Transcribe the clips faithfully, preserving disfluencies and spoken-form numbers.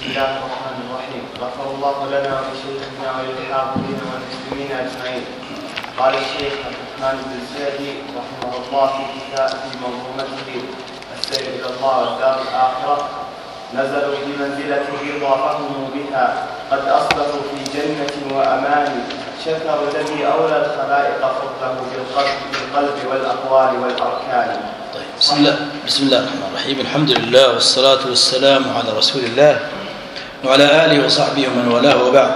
الله الرحمن الرحيم. غفر الله لنا ولشيخنا وللحاضرين والمسلمين اجمعين. قال الشيخ عبد الرحمن بن سعدي رحمه الله في كتاب في منظومته السير الى الله والدار الاخره: نزلوا بمنزله الرضا فهموا بها، قد اصبحوا في جنه وامان، شكروا الذي اولى الخلائق فضله بالقلب بالقلب والاقوال والاركان. طيب، بسم الله بسم الله الرحمن الرحيم. الحمد لله والصلاة والسلام على رسول الله وعلى آله وصحبه ومن والاه، وبعد.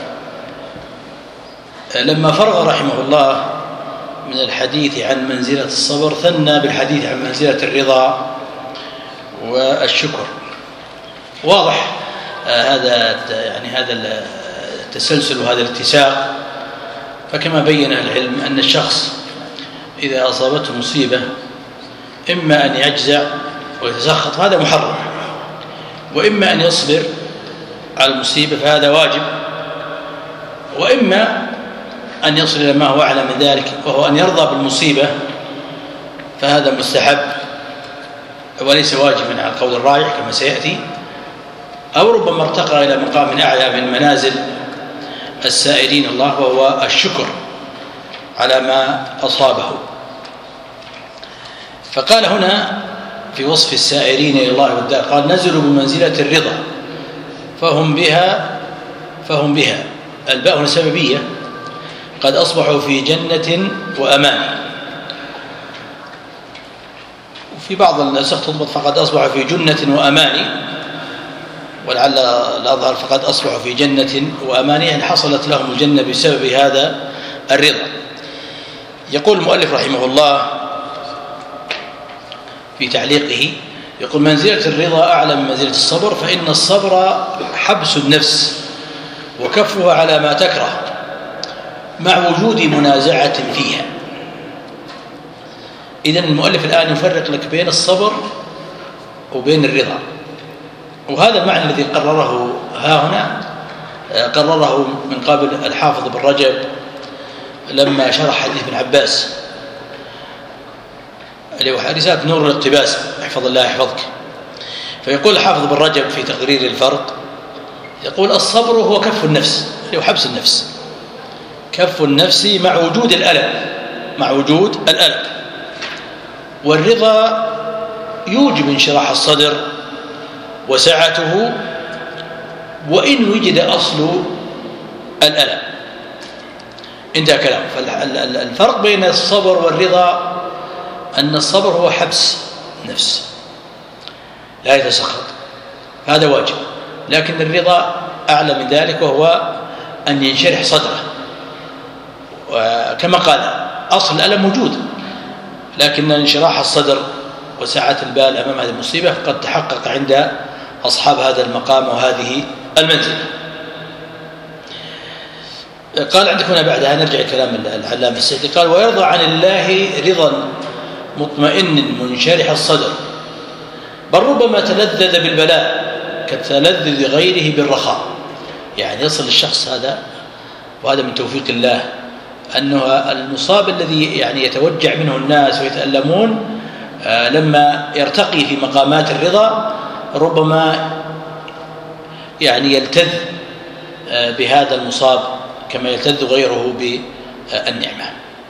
لما فرغ رحمه الله من الحديث عن منزلة الصبر ثنى بالحديث عن منزلة الرضا والشكر. واضح هذا يعني هذا التسلسل وهذا الاتساق. فكما بين العلم أن الشخص إذا أصابته مصيبة إما أن يجزع ويتسخط، هذا محرم، وإما أن يصبر على المصيبة فهذا واجب، وإما أن يصل إلى ما هو أعلى من ذلك وهو أن يرضى بالمصيبة، فهذا مستحب وليس واجبا على القول الراجح كما سيأتي، أو ربما ارتقى إلى مقام أعلى من منازل السائرين الله، وهو الشكر على ما أصابه. فقال هنا في وصف السائرين إلى الله والدار، قال: نزلوا بمنزلة الرضا فهم بها فهم بها الباء هنا سببية، قد أصبحوا في جنة وأمان. وفي بعض النسخ تضبط فقد أصبحوا في جنة وأمان، ولعل الأظهر فقد أصبحوا في جنة وأمان، يعني حصلت لهم الجنة بسبب هذا الرضا. يقول المؤلف رحمه الله في تعليقه، يقول: منزلة الرضا أعلى من منزلة الصبر، فإن الصبر حبس النفس وكفها على ما تكره مع وجود منازعة فيها. إذن المؤلف الآن يفرق لك بين الصبر وبين الرضا، وهذا المعنى الذي قرره ها هنا قرره من قبل الحافظ بن رجب لما شرح حديث ابن عباس اللي هو رسالة نور الاقتباس، احفظ الله يحفظك. فيقول الحافظ بن رجب في تقرير الفرق، يقول: الصبر هو كف النفس، اللي هو حبس النفس، كف النفس مع وجود الألم مع وجود الألم والرضا يوجب انشراح الصدر وسعته وإن وجد أصل الألم. انتهى كلام. فالفرق بين الصبر والرضا أن الصبر هو حبس نفس لا يتسخط، هذا واجب، لكن الرضا أعلى من ذلك وهو أن ينشرح صدره. وكما قال أصل الألم موجود، لكن انشراح الصدر وسعة البال أمام هذه المصيبة قد تحقق عند أصحاب هذا المقام وهذه المنزلة. قال عندك هنا بعدها نرجع كلام العلامة السعدي، قال: ويرضى عن الله رضا مطمئن منشرح الصدر، بل ربما تلذذ بالبلاء كتلذذ غيره بالرخاء. يعني يصل الشخص هذا، وهذا من توفيق الله، أنه المصاب الذي يعني يتوجع منه الناس ويتألمون آه لما يرتقي في مقامات الرضا ربما يعني يلتذ آه بهذا المصاب كما يلتذ غيره بالنعمة.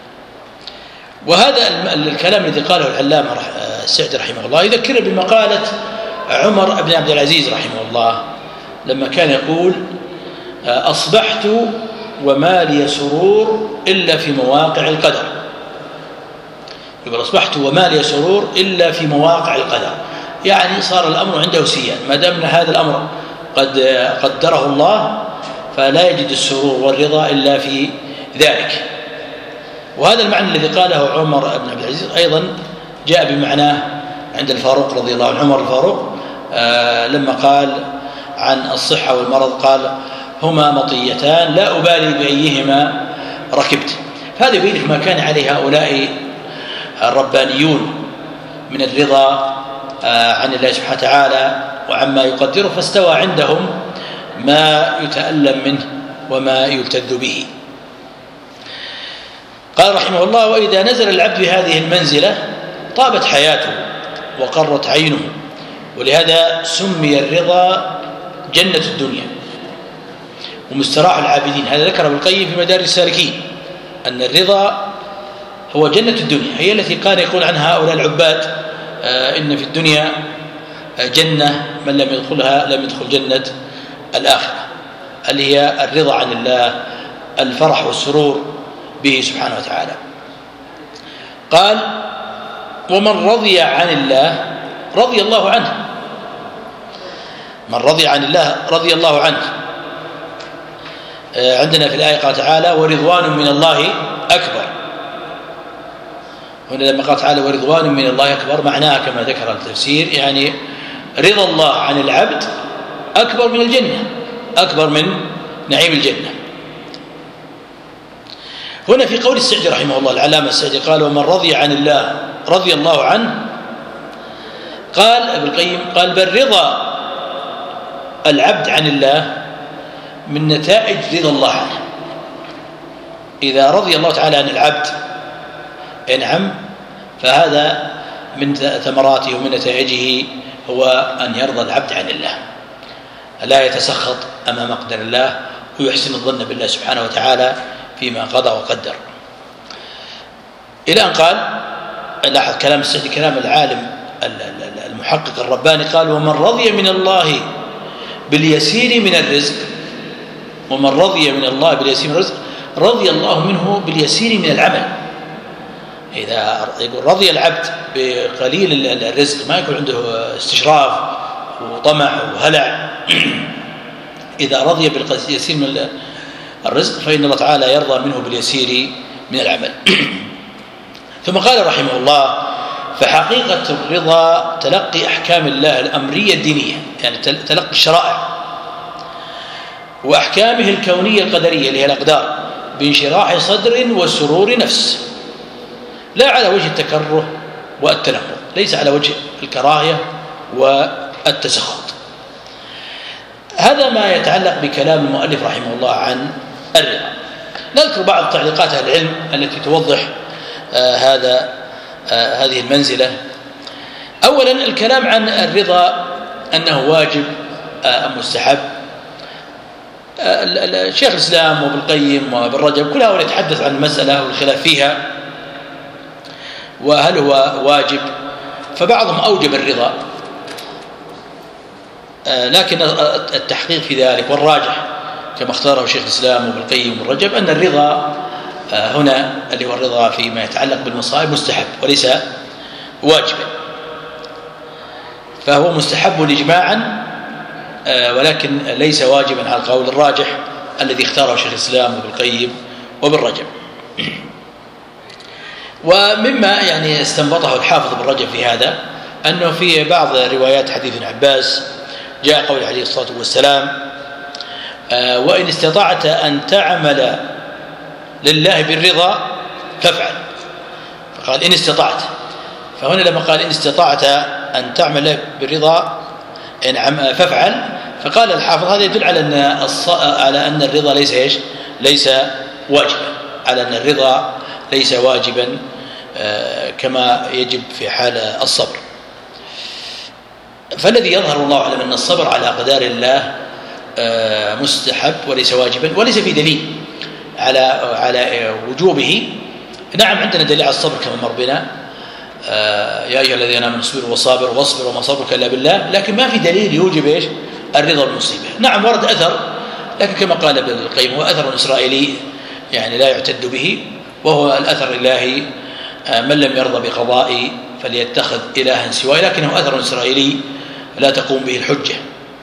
وهذا الكلام الذي قاله العلامة السعدي رحمه الله يذكر بمقالة عمر بن عبد العزيز رحمه الله لما كان يقول: أصبحت وما لي سرور إلا في مواقع القدر. يقول: أصبحت وما لي سرور إلا في مواقع القدر، يعني صار الأمر عنده سيان، ما دام هذا الأمر قد قدره الله فلا يجد السرور والرضا إلا في ذلك. وهذا المعنى الذي قاله عمر بن عبد العزيز أيضا جاء بمعناه عند الفاروق رضي الله عنه. عمر الفاروق آه لما قال عن الصحة والمرض قال: هما مطيتان لا أبالي بأيهما ركبت. فهذا يبين لك ما كان عليه هؤلاء الربانيون من الرضا آه عن الله سبحانه وتعالى وعما يقدره، فاستوى عندهم ما يتألم منه وما يلتذ به. قال رحمه الله: وإذا نزل العبد بهذه المنزلة طابت حياته وقرت عينه، ولهذا سمي الرضا جنة الدنيا ومستراح العابدين. هذا ذكر ابن القيم في مدارج السالكين أن الرضا هو جنة الدنيا، هي التي كان يقول عنها هؤلاء العباد آه إن في الدنيا جنة من لم يدخلها لم يدخل جنة الآخرة، اللي هي الرضا عن الله، الفرح والسرور به سبحانه وتعالى. قال ومن رضي عن الله رضي الله عنه، من رضي عن الله رضي الله عنه. عندنا في الآية قال تعالى ورضوان من الله أكبر. هنا لما قال تعالى ورضوان من الله أكبر معناها كما ذكر التفسير يعني رضا الله عن العبد أكبر من الجنة، أكبر من نعيم الجنة. هنا في قول السعدي رحمه الله العلامة السعدي قال ومن رضي عن الله رضي الله عنه، قال ابن القيم قال بل رضا العبد عن الله من نتائج رضا الله عنه. إذا رضي الله تعالى عن العبد نعم فهذا من ثمراته ومن نتائجه هو أن يرضى العبد عن الله، لا يتسخط أمام قدر الله ويحسن الظن بالله سبحانه وتعالى فيما قضى وقدر. إلى أن قال لاحظ كلام السعدي كلام العالم المحقق الرباني قال ومن رضي من الله باليسير من الرزق، ومن رضي من الله باليسير من الرزق رضي الله منه باليسير من العمل. إذا يقول رضي العبد بقليل الرزق ما يكون عنده استشراف وطمع وهلع، إذا رضي باليسير من الرزق فإن الله تعالى يرضى منه باليسير من العمل. ثم قال رحمه الله فحقيقة الرضا تلقي أحكام الله الأمرية الدينية، يعني تلقي الشرائع وأحكامه الكونية القدرية اللي هي الأقدار بانشراح صدر وسرور نفس، لا على وجه التكره والتنمر، ليس على وجه الكراهية والتسخط. هذا ما يتعلق بكلام المؤلف رحمه الله عن الرضا. نذكر بعض تعليقات أهل العلم التي توضح آه هذا آه هذه المنزلة. أولا الكلام عن الرضا أنه واجب آه مستحب. آه شيخ الإسلام وابن القيم وابن رجب كل هؤلاء يتحدث عن المسألة والخلاف فيها وهل هو واجب، فبعضهم أوجب الرضا آه لكن التحقيق في ذلك والراجح كما اختاره شيخ الإسلام وابن القيم وابن رجب أن الرضا آه هنا اللي هو الرضا فيما يتعلق بالمصائب مستحب وليس واجبا، فهو مستحب إجماعا آه ولكن ليس واجبا على القول الراجح الذي اختاره شيخ الإسلام وابن القيم وابن رجب. ومما يعني استنبطه الحافظ ابن رجب في هذا أنه في بعض روايات حديث ابن عباس جاء قول عليه الصلاة والسلام آه وإن استطعت أن تعمل لله بالرضا فافعل، فقال إن استطعت، فهنا لما قال إن استطعت أن تعمل بالرضا فافعل، فقال الحافظ هذا يدل على أن على أن الرضا ليس إيش ليس واجبا، على أن الرضا ليس واجبا آه كما يجب في حال الصبر. فالذي يظهر الله أعلم أن الصبر على أقدار الله آه مستحب وليس واجبا، وليس في دليل على على وجوبه. نعم عندنا دليل على الصبر كما مر بنا آه يا أيها الذين آمنوا اصبروا وصابروا واصبروا وما صبرك إلا بالله، لكن ما في دليل يوجب إيش الرضا بالمصيبة. نعم ورد أثر لكن كما قال ابن القيم هو أثر إسرائيلي يعني لا يعتد به، وهو الأثر الإلهي آه من لم يرضى بقضائي فليتخذ إلها سواي، لكنه أثر إسرائيلي لا تقوم به الحجة.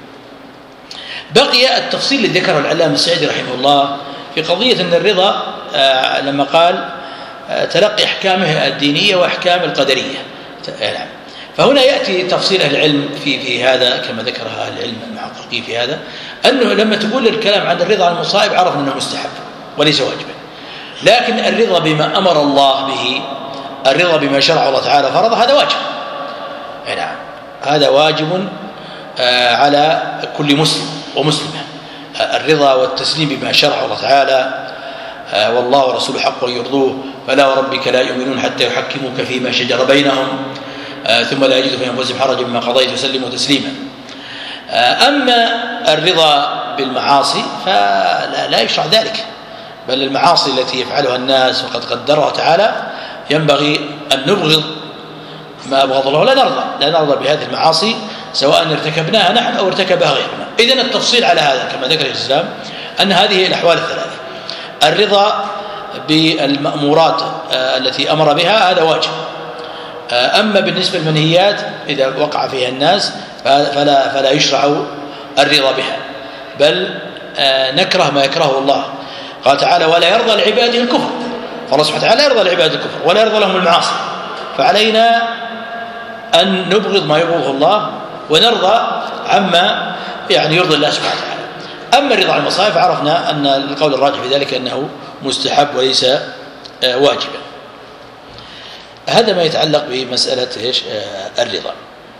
بقي التفصيل الذي ذكره العلامة السعدي رحمه الله في قضية أن الرضا آه لما قال آه تلقي أحكامه الدينية وأحكام القدرية. فهنا يأتي تفصيل أهل العلم في في هذا كما ذكرها أهل العلم المحققين في هذا، أنه لما تقول الكلام عن الرضا عن المصائب عرف أنه مستحب وليس واجبا، لكن الرضا بما أمر الله به، الرضا بما شرع الله تعالى فرض، هذا واجب. نعم هذا واجب آه على كل مسلم ومسلمة، آه الرضا والتسليم بما شرع الله تعالى آه والله ورسوله حق يرضوه فلا وربك لا يؤمنون حتى يحكموك فيما شجر بينهم آه ثم لا يجدوا في أنفسهم حرجا مما قضيت وسلموا تسليما. أما الرضا بالمعاصي فلا لا يشرع ذلك، بل المعاصي التي يفعلها الناس وقد قدرها تعالى ينبغي أن نبغض ما أبغض الله، لا نرضى لا نرضى بهذه المعاصي سواء ارتكبناها نحن أو ارتكبها غيرنا. إذن التفصيل على هذا كما ذكر الإسلام أن هذه الأحوال الثلاثة: الرضا بالمأمورات التي أمر بها هذا واجب، أما بالنسبة للمنهيات إذا وقع فيها الناس فلا, فلا يشرع الرضا بها، بل نكره ما يكرهه الله. قال تعالى: ولا يرضى لعباده الكفر، فالله سبحانه وتعالى لا يرضى لعباده الكفر ولا يرضى لهم المعاصي، فعلينا أن نبغض ما يبغضه الله ونرضى عما يعني يرضي الله سبحانه وتعالى. أما الرضا عن المصائب فعرفنا أن القول الراجح في ذلك أنه مستحب وليس واجبا. هذا ما يتعلق بمسألة إيش الرضا.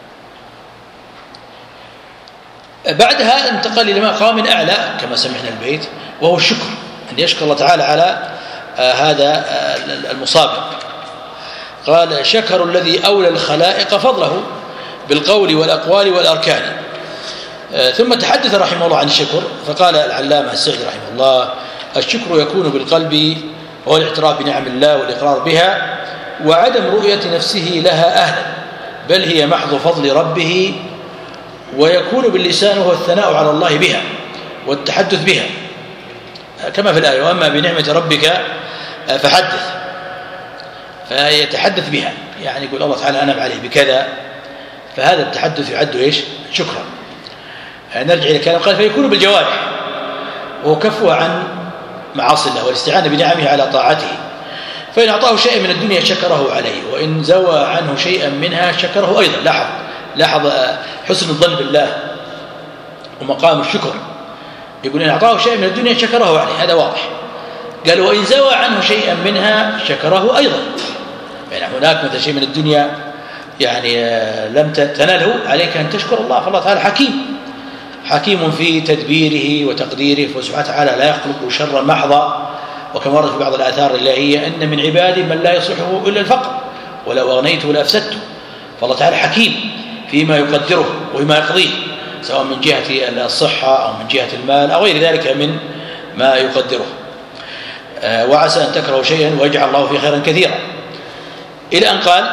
بعدها انتقل إلى مقام أعلى كما سمعنا البيت، وهو الشكر، أن يشكر الله تعالى على هذا المصابر. قال: شكر الذي أولى الخلائق فضله بالقول والأقوال والأركان. ثم تحدث رحمه الله عن الشكر، فقال العلامة السعدي رحمه الله: الشكر يكون بالقلب وهو الاعتراف بنعم الله والإقرار بها وعدم رؤية نفسه لها أهلا، بل هي محض فضل ربه. ويكون باللسان وهو الثناء على الله بها والتحدث بها كما في الآية: وأما بنعمة ربك فحدث، فيتحدث بها، يعني يقول الله تعالى أنعم عليه بكذا، فهذا التحدث يعد إيش؟ شكرا. نرجع إلى كلام قال: فيكون بالجوارح وهو كفه عن معاصي الله والاستعانة بنعمه على طاعته، فإن أعطاه شيئا من الدنيا شكره عليه، وإن زوى عنه شيئا منها شكره أيضا. لاحظ لاحظ حسن الظن بالله ومقام الشكر، يقول إن أعطاه شيئا من الدنيا شكره عليه، هذا واضح. قال: وإن زوى عنه شيئا منها شكره أيضا، يعني هناك مثل شيء من الدنيا يعني لم تنله عليك أن تشكر الله، فالله تعالى حكيم حكيم في تدبيره وتقديره، فسبحانه وتعالى لا يخلق شرا محضا، وكما ورد في بعض الآثار الإلهية: إن من عبادي من لا يصلحه إلا الفقر ولو أغنيته لأفسدته. فالله تعالى حكيم فيما يقدره وفيما يقضيه، سواء من جهة الصحة أو من جهة المال أو غير ذلك من ما يقدره. وعسى أن تكرهوا شيئا ويجعل الله فيه خيرا كثيرا، إلى أن قال: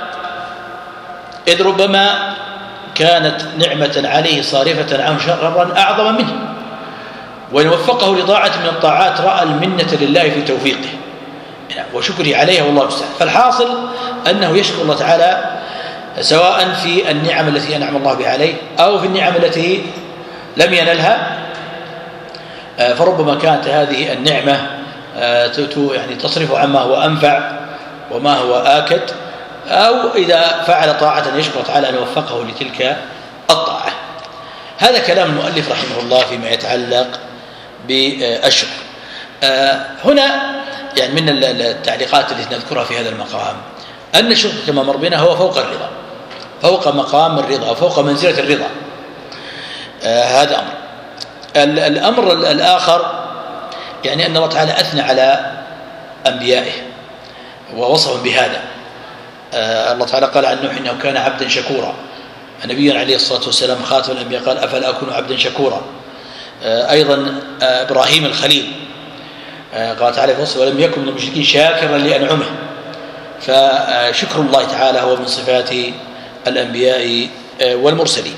إذ ربما كانت نعمة عليه صارفة عنه شرا أعظم منه، وإن وفقه لطاعة من الطاعات رأى المنة لله في توفيقه وشكره عليها والله المستعان. فالحاصل أنه يشكر الله تعالى سواء في النعم التي أنعم الله بها عليه أو في النعم التي لم ينلها، فربما كانت هذه النعمة يعني تصرف عما هو أنفع وما هو آكد، أو إذا فعل طاعة يشكر تعالى أن وفقه لتلك الطاعة. هذا كلام المؤلف رحمه الله فيما يتعلق بالشكر. هنا يعني من التعليقات التي نذكرها في هذا المقام أن الشكر كما مر بنا هو فوق الرضا، فوق مقام الرضا، فوق منزلة الرضا. هذا أمر. الأمر الآخر يعني أن الله تعالى أثنى على أنبيائه ووصفهم بهذا. الله تعالى قال عن نوح إنه كان عبدا شكورا، نبينا عليه الصلاة والسلام خاتم الأنبياء قال: أفلا أكون عبدا شكورا. أيضا إبراهيم الخليل قال تعالى في وصفه: ولم يكن من المشركين شاكرا لأنعمه. فشكر الله تعالى هو من صفات الأنبياء والمرسلين.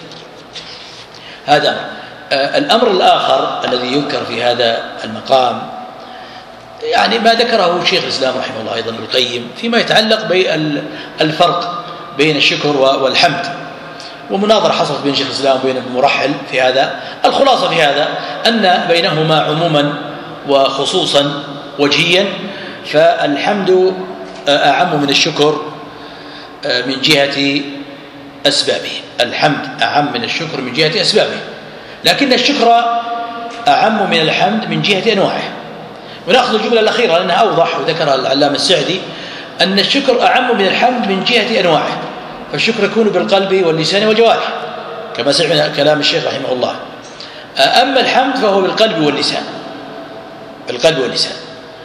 هذا أمر. الأمر الآخر الذي يذكر في هذا المقام يعني ما ذكره شيخ الإسلام رحمه الله أيضا ابن القيم فيما يتعلق بالفرق بين الشكر والحمد، ومناظرة حصلت بين شيخ الإسلام وبين ابن مرحل في هذا. الخلاصة في هذا أن بينهما عموما وخصوصا وجهيا، فالحمد أعم من الشكر من جهة أسبابه. الحمد أعم من الشكر من جهة أسبابه، لكن الشكر أعم من الحمد من جهة أنواعه. ونأخذ الجملة الأخيرة لأنها أوضح، وذكرها العلامة السعدي أن الشكر أعم من الحمد من جهة أنواعه، فالشكر يكون بالقلب واللسان والجوارح كما سمعنا كلام الشيخ رحمه الله. أما الحمد فهو بالقلب واللسان، بالقلب واللسان،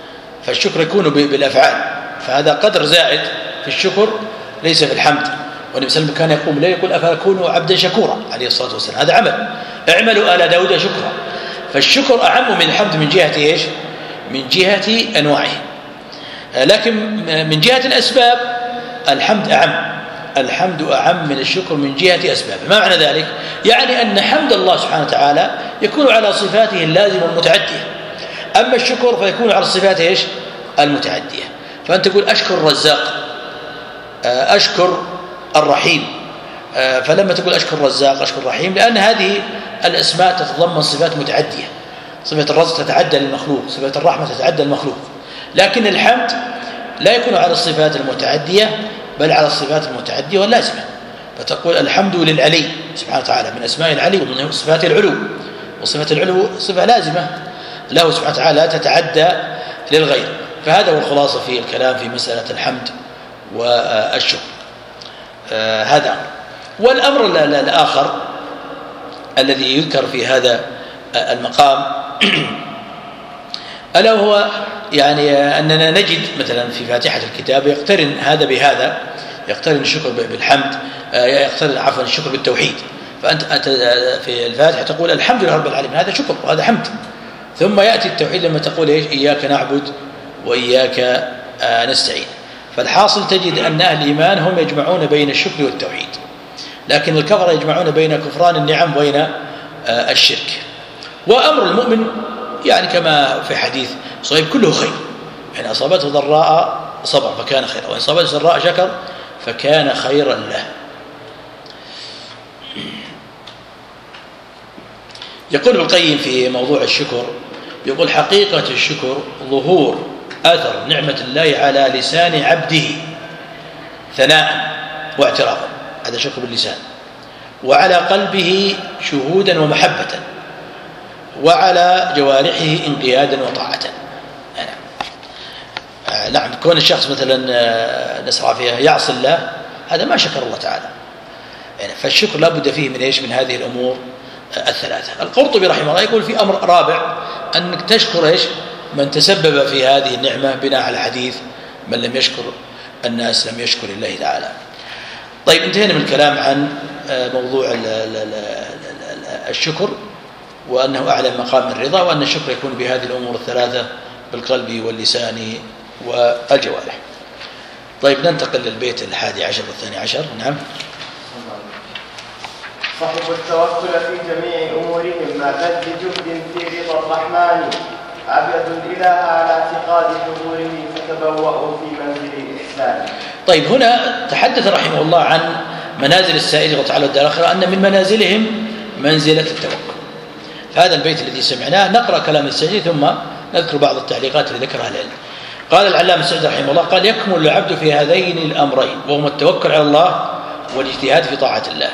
فالشكر يكون بالأفعال، فهذا قدر زائد في الشكر ليس في الحمد. والنبي صلى الله عليه وسلم كان يقوم الليل يقول أفأكون عبدا شكورا عليه الصلاة والسلام. هذا عمل، اعملوا آل داود شكرا. فالشكر أعم من الحمد من جهة إيش؟ من جهة أنواعه. لكن من جهة الأسباب الحمد أعم، الحمد أعم من الشكر من جهة أسبابه. ما معنى ذلك؟ يعني أن حمد الله سبحانه وتعالى يكون على صفاته اللازمة المتعدية، أما الشكر فيكون على الصفات إيش؟ المتعدية. فأنت تقول أشكر الرزاق، أشكر الرحيم، فلما تقول أشكر الرزاق أشكر الرحيم لأن هذه الأسماء تتضمن صفات متعدية، صفة الرزق تتعدى للمخلوق، صفة الرحمة تتعدى للمخلوق. لكن الحمد لا يكون على الصفات المتعدية بل على الصفات المتعدية واللازمة. فتقول الحمد للعلي سبحانه وتعالى، من أسماء العلي ومن صفات العلو، وصفة العلو صفة لازمة له سبحانه وتعالى لا تتعدى للغير. فهذا هو الخلاصة في الكلام في مسألة الحمد والشكر. آه هذا. والأمر الآخر الذي يذكر في هذا المقام ألا هو يعني أننا نجد مثلا في فاتحة الكتاب يقترن هذا بهذا، يقترن الشكر بالحمد، يقترن عفوا الشكر بالتوحيد. فأنت في الفاتحة تقول الحمد لله رب العالمين، هذا شكر وهذا حمد. ثم يأتي التوحيد لما تقول إيش؟ إياك نعبد وإياك نستعين. فالحاصل تجد أن أهل الإيمان هم يجمعون بين الشكر والتوحيد، لكن الكفرة يجمعون بين كفران النعم وبين الشرك. وأمر المؤمن يعني كما في حديث صحيح كله خير، إن أصابته ضراء صبر فكان خيرا، وإن أصابته سراء شكر فكان خيرا له. يقول ابن القيم في موضوع الشكر، يقول حقيقة الشكر ظهور أثر نعمة الله على لسان عبده ثناء واعترافا، هذا شكر باللسان، وعلى قلبه شهودا ومحبة، وعلى جوارحه انقيادا وطاعة. نعم، كون الشخص مثلا نسرع فيها يعصي الله هذا ما شكر الله تعالى. يعني فالشكر لا بد فيه من ايش؟ من هذه الامور الثلاثه. القرطبي رحمه الله يقول في امر رابع انك تشكر ايش؟ من تسبب في هذه النعمه بناء على حديث من لم يشكر الناس لم يشكر الله تعالى. طيب انتهينا من الكلام عن موضوع الشكر، وانه اعلى مقام الرضا، وان الشكر يكون بهذه الامور الثلاثه بالقلب واللسان والجوارح. طيب ننتقل للبيت الحادي عشر والثاني عشر. نعم. صحب التوكل في جميع أمورهم ما بذل جهد في رضا الرحمن، عبد الإله على اعتقاد حضوره فتبوأوا في منزل الإحسان. طيب هنا تحدث رحمه الله عن منازل السائر وتعالى الدار الآخرة، أن من منازلهم منزلة التوكل. فهذا البيت الذي سمعناه نقرأ كلام السعدي ثم نذكر بعض التعليقات اللي ذكرها العلم. قال العلامة السعدي رحمه الله قال يكمل العبد في هذين الأمرين، وهما التوكل على الله والاجتهاد في طاعة الله،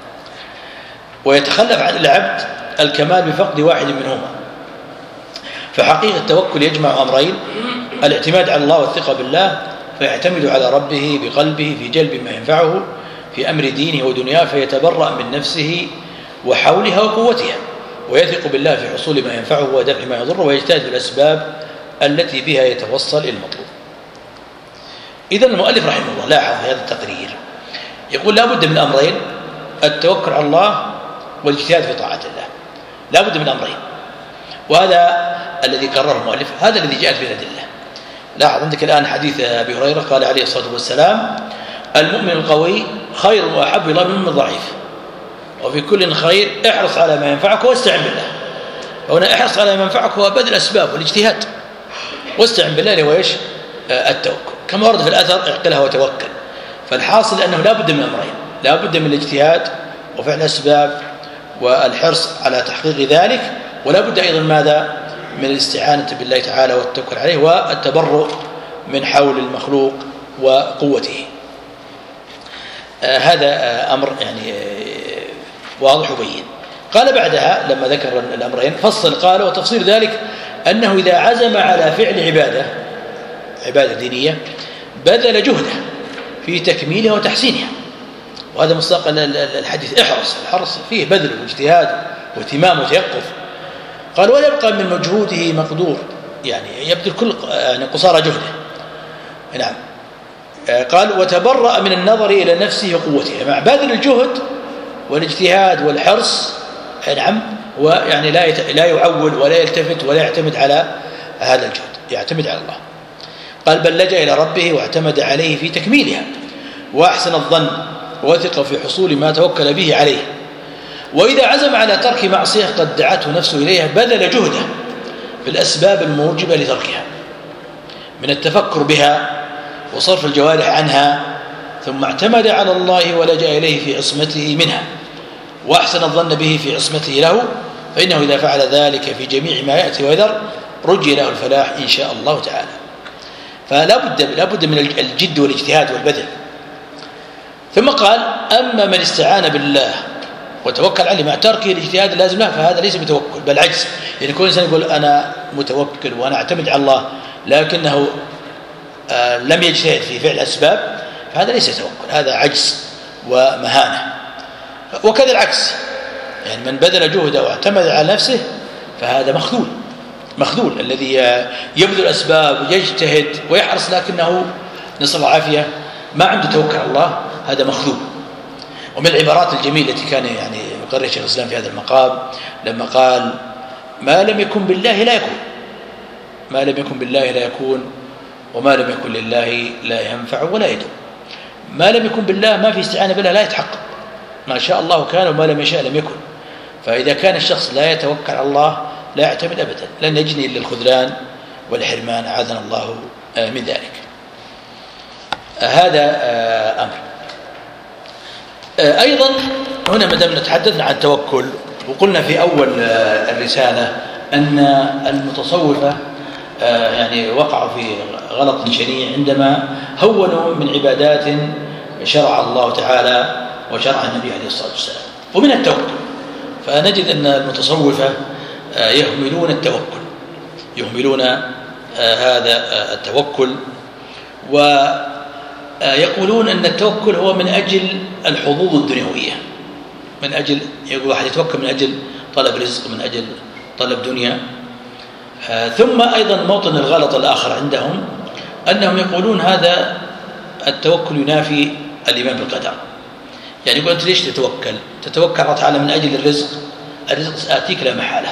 ويتخلف عن العبد الكمال بفقد واحد منهما. فحقيقة التوكل يجمع أمرين: الاعتماد على الله والثقة بالله، فيعتمد على ربه بقلبه في جلب ما ينفعه في أمر دينه ودنياه، فيتبرأ من نفسه وحولها وقوتها، ويثق بالله في حصول ما ينفعه ودفع ما يضره، ويجتهد بالأسباب التي بها يتوصل إلى المطلوب. إذن المؤلف رحمه الله لاحظ في هذا التقرير يقول لا بد من أمرين: التوكل على الله والاجتهاد في طاعة الله. لا بد من أمرين، وهذا الذي قرره المؤلف، هذا الذي جاءت به الأدلة. لاحظ عندك الآن حديث أبي هريرة قال عليه الصلاة والسلام: المؤمن القوي خير وأحب إلى المؤمن الضعيف، وفي كل خير احرص على ما ينفعك واستعن بالله. هنا احرص على ما ينفعك هو بذل الأسباب والاجتهاد، واستعن بالله اللي هو ايش؟ التوكل، كما ورد في الأثر: اعقلها وتوكل. فالحاصل أنه لا بد من أمرين: لا بد من الاجتهاد وفعل الأسباب والحرص على تحقيق ذلك، ولا بد أيضا ماذا؟ من الاستعانة بالله تعالى والتوكل عليه والتبرؤ من حول المخلوق وقوته. آه هذا آه أمر يعني آه واضح وبين. قال بعدها لما ذكر الأمرين فصل قال: وتفصيل ذلك أنه إذا عزم على فعل عبادة عبادة دينية بذل جهده في تكميلها وتحسينها. وهذا مصداق الحديث: احرص. الحرص فيه بذل واجتهاد واهتمام وتيقظ. قال: ولا يبقى من مجهوده مقدور، يعني يبذل كل يعني قصارى جهده. نعم. قال وتبرأ من النظر إلى نفسه وقوتها مع باذل الجهد والاجتهاد والحرص. نعم. ويعني لا لا يعول ولا يلتفت ولا يعتمد على هذا الجهد، يعتمد على الله. قال بل لجأ إلى ربه واعتمد عليه في تكميلها، وأحسن الظن وثق في حصول ما توكل به عليه. وإذا عزم على ترك معصية قد دعته نفسه إليها بذل جهده في الأسباب الموجبة لتركها من التفكر بها وصرف الجوارح عنها، ثم اعتمد على الله ولجأ إليه في عصمته منها، وأحسن الظن به في عصمته له، فإنه إذا فعل ذلك في جميع ما يأتي ويذر رجي له الفلاح إن شاء الله تعالى. فلا بد لا بد من الجد والاجتهاد والبذل. ثم قال أما من استعان بالله وتوكل عليه مع تركه الاجتهاد اللازم له فهذا ليس بتوكل بل عجز. يعني كل إنسان يقول أنا متوكل وأنا أعتمد على الله لكنه آه لم يجتهد في فعل أسباب، فهذا ليس توكل، هذا عجز ومهانة. وكذا العكس، يعني من بذل جهده واعتمد على نفسه فهذا مخذول. مخذول الذي يبذل الأسباب ويجتهد ويحرص لكنه نسأل الله العافية ما عنده توكل على الله، هذا مخذول. ومن العبارات الجميلة التي كان يعني يقرر شيخ الإسلام في هذا المقام لما قال ما لم يكن بالله لا يكون، ما لم يكن بالله لا يكون، وما لم يكن لله لا ينفع ولا يدوم. ما لم يكن بالله ما في استعانة بالله لا يتحقق، ما شاء الله كان وما لم يشاء لم يكن. فإذا كان الشخص لا يتوكل على الله لا يعتمد أبدا لن يجني إلا الخذلان والحرمان، أعاذنا الله من ذلك. هذا أمر. أيضا هنا ما دام نتحدثنا عن التوكل، وقلنا في أول الرسالة أن المتصوفة يعني وقعوا في غلط شنيع عندما هونوا من عبادات شرع الله تعالى وشرع النبي عليه الصلاة والسلام، ومن التوكل. فنجد أن المتصوفة يهملون التوكل، يهملون هذا التوكل، ويقولون أن التوكل هو من أجل الحظوظ الدنيوية، من أجل يقول واحد يتوكل من أجل طلب رزق، من أجل طلب دنيا. ثم أيضا موطن الغلط الآخر عندهم أنهم يقولون هذا التوكل ينافي الإيمان بالقدر. يعني يقول أنت ليش تتوكل؟ تتوكل على تعالى من أجل الرزق، الرزق سآتيك لا محالة.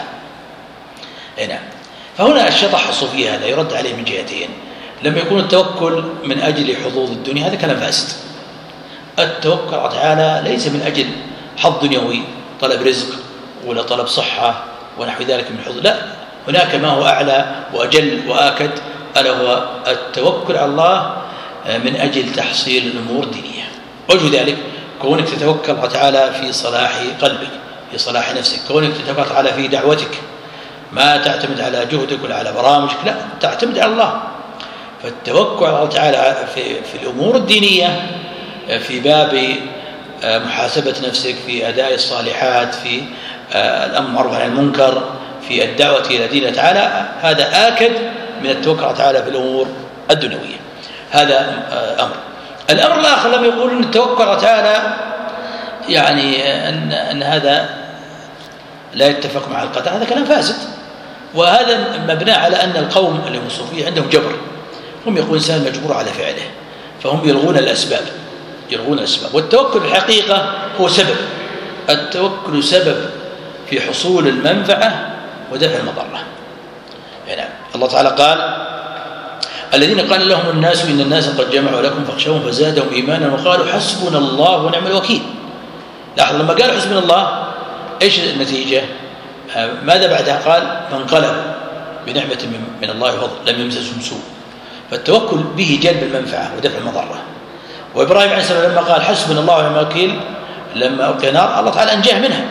هنا فهنا الشطح الصوفية هذا يرد عليه من جهتين. لما يكون التوكل من أجل حظوظ الدنيا هذا كلام فاسد. التوكل على تعالى ليس من أجل حظ دنيوي، طلب رزق ولا طلب صحة ونحو ذلك من حظوظ، لا، هناك ما هو أعلى وأجل وآكد، ألا هو التوكل على الله من أجل تحصيل الأمور الدينية. وجه ذلك كونك تتوكل على تعالى في صلاح قلبك، في صلاح نفسك، كونك تتوكل على في دعوتك، ما تعتمد على جهدك ولا على برامجك، لا، تعتمد على الله. فالتوكل على تعالى في, في الأمور الدينية في باب محاسبة نفسك، في أداء الصالحات، في الأمر بالمعروف والنهي عن المنكر، في الدعوة إلى دين تعالى، هذا آكد من التوكل على تعالى في الأمور الدنيوية. هذا أمر. الأمر الآخر لم يقول أن التوكل على تعالى يعني أن, أن هذا لا يتفق مع القدر، هذا كلام فاسد. وهذا مبنى على أن القوم اللي هم الصوفية عندهم جبر، هم يقولون الإنسان مجبور على فعله، فهم يلغون الأسباب، يلغون الأسباب. والتوكل الحقيقة هو سبب، التوكل سبب في حصول المنفعة ودفع المضرة. يعني الله تعالى قال الذين قال لهم الناس إن الناس قد جمعوا لكم فاخشوهم فزادهم إيمانا وقالوا حسبنا الله ونعم الوكيل. لاحظ لما قالوا حسبنا الله إيش النتيجة؟ ماذا بعدها؟ قال فانقلبوا بنعمة من الله وفضل لم يمسسهم سوء. فالتوكل به جلب المنفعة ودفع المضرة. وإبراهيم عليه السلام لما قال حسبنا الله ونعم الوكيل لما ألقي نار الله تعالى أنجاه منها.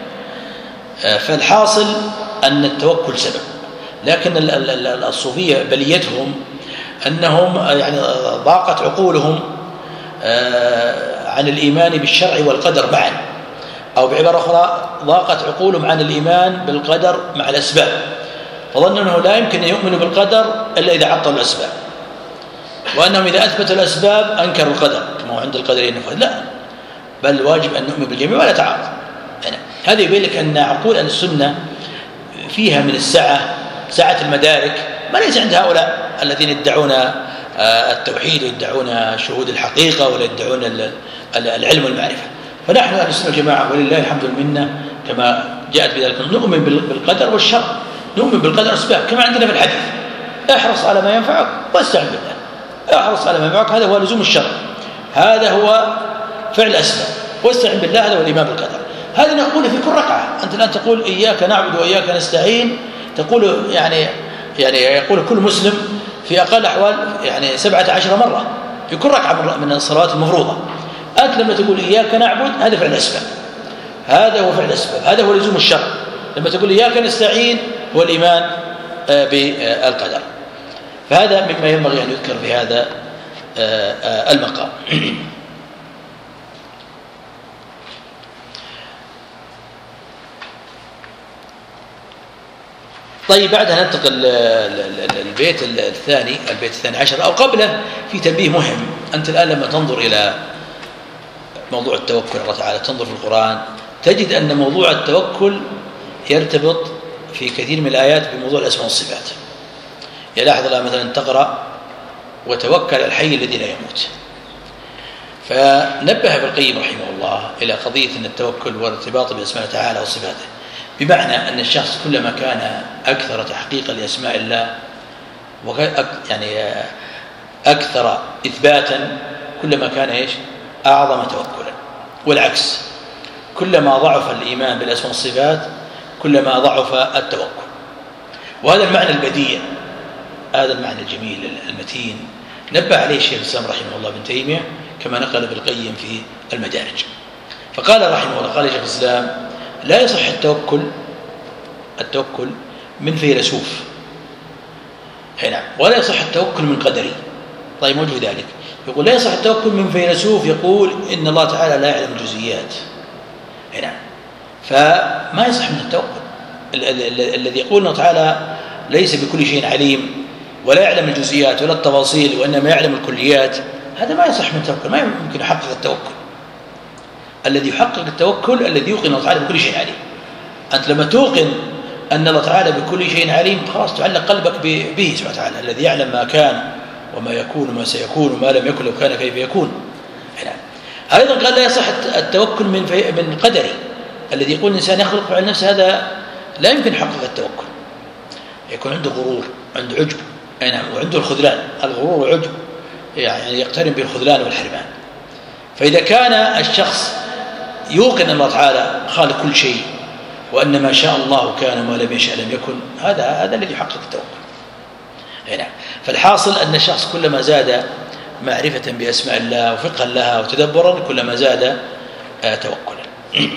فالحاصل أن التوكل سبب، لكن الصوفية بليتهم أنهم يعني ضاقت عقولهم عن الإيمان بالشرع والقدر معا، أو بعبارة أخرى ضاقت عقولهم عن الإيمان بالقدر مع الأسباب، فظنوا أنه لا يمكن أن يؤمنوا بالقدر إلا إذا عطلوا الأسباب، وأنهم إذا أثبتوا الأسباب أنكروا القدر كما هو عند القدرين نفوذ. لا، بل واجب أن نؤمن بالجميع ولا تعارض. يعني هذا يبين لك أن عقول أهل السنة فيها من السعة، سعة المدارك، ما ليس عند هؤلاء الذين يدعون التوحيد ويدعون شهود الحقيقة ولا يدعون العلم والمعرفة. فنحن أهل السنة والجماعة ولله الحمد والمنة كما جاءت بذلك نؤمن بالقدر والشر، نؤمن بالقدر أسباب كما عندنا في الحديث: احرص على ما ينفعك واستعن بالله. احرص على ما ينفعك هذا هو لزوم الشر، هذا هو فعل الأسباب، واستعن بالله هذا هو الإيمان بالقدر. هذا نقوله في كل ركعة. أنت الآن تقول إياك نعبد وإياك نستعين، تقول يعني يعني يقول كل مسلم في أقل الأحوال يعني سبعة عشر مرة في كل ركعة من الصلوات المفروضة. أنت لما تقول إياك نعبد هذا فعل الأسباب، هذا هو فعل الأسباب، هذا هو لزوم الشر. لما تقول إياك نستعين هو الإيمان بالقدر. فهذا مما ينبغي أن يذكر في هذا المقام. طيب بعدها ننتقل البيت الثاني البيت الثاني عشر أو قبله في تنبيه مهم. أنت الآن لما تنظر إلى موضوع التوكل الله تعالى، تنظر في القرآن تجد أن موضوع التوكل يرتبط في كثير من الآيات بموضوع الأسماء والصفات. يلاحظ الآن مثلا تقرأ وتوكل الحي الذي لا يموت. فنبه ابن القيم رحمه الله إلى قضية أن التوكل والارتباط بأسماء تعالى وصفاته، بمعنى أن الشخص كلما كان أكثر تحقيقا لأسماء الله يعني أكثر إثباتا كلما كان إيش أعظم توكلا، والعكس كلما ضعف الإيمان بالأسماء والصفات كلما ضعف التوكل. وهذا المعنى البديع، هذا المعنى الجميل المتين نبه عليه الشيخ الإسلام رحمه الله ابن تيمية كما نقل ابن القيم في المدارج. فقال رحمه الله، قال شيخ الإسلام: لا يصح التوكل التوكل من فيلسوف، نعم، ولا يصح التوكل من قدري. طيب وجه ذلك يقول لا يصح التوكل من فيلسوف يقول إن الله تعالى لا يعلم الجزئيات، نعم، فما يصح من التوكل. الذي يقول الله تعالى ليس بكل شيء عليم ولا يعلم الجزئيات ولا التفاصيل وإنما يعلم الكليات، هذا ما يصح من التوكل، ما يمكن يحقق التوكل. الذي يحقق التوكل الذي يوقن الله تعالى بكل شيء عليم. أنت لما توقن أن الله تعالى بكل شيء عليم خلاص تعلق قلبك به سبحانه وتعالى، الذي يعلم ما كان وما يكون وما سيكون وما لم يكن لو كان كيف يكون. أيضا قال لا يصح التوكل من من قدري. الذي يقول الإنسان يخلق على نفسه هذا لا يمكن يحقق التوكل، يكون عنده غرور، عنده عجب، أي نعم، وعنده الخذلان. الغرور والعجب يعني يقترن بالخذلان والحرمان. فإذا كان الشخص يوقن أن الله تعالى خالق كل شيء وأن ما شاء الله كان وما لم يشاء لم يكن، هذا هذا الذي يحقق التوكل. نعم. فالحاصل أن الشخص كلما زاد معرفة بأسماء الله وفقها لها وتدبرا كلما زاد توكلا.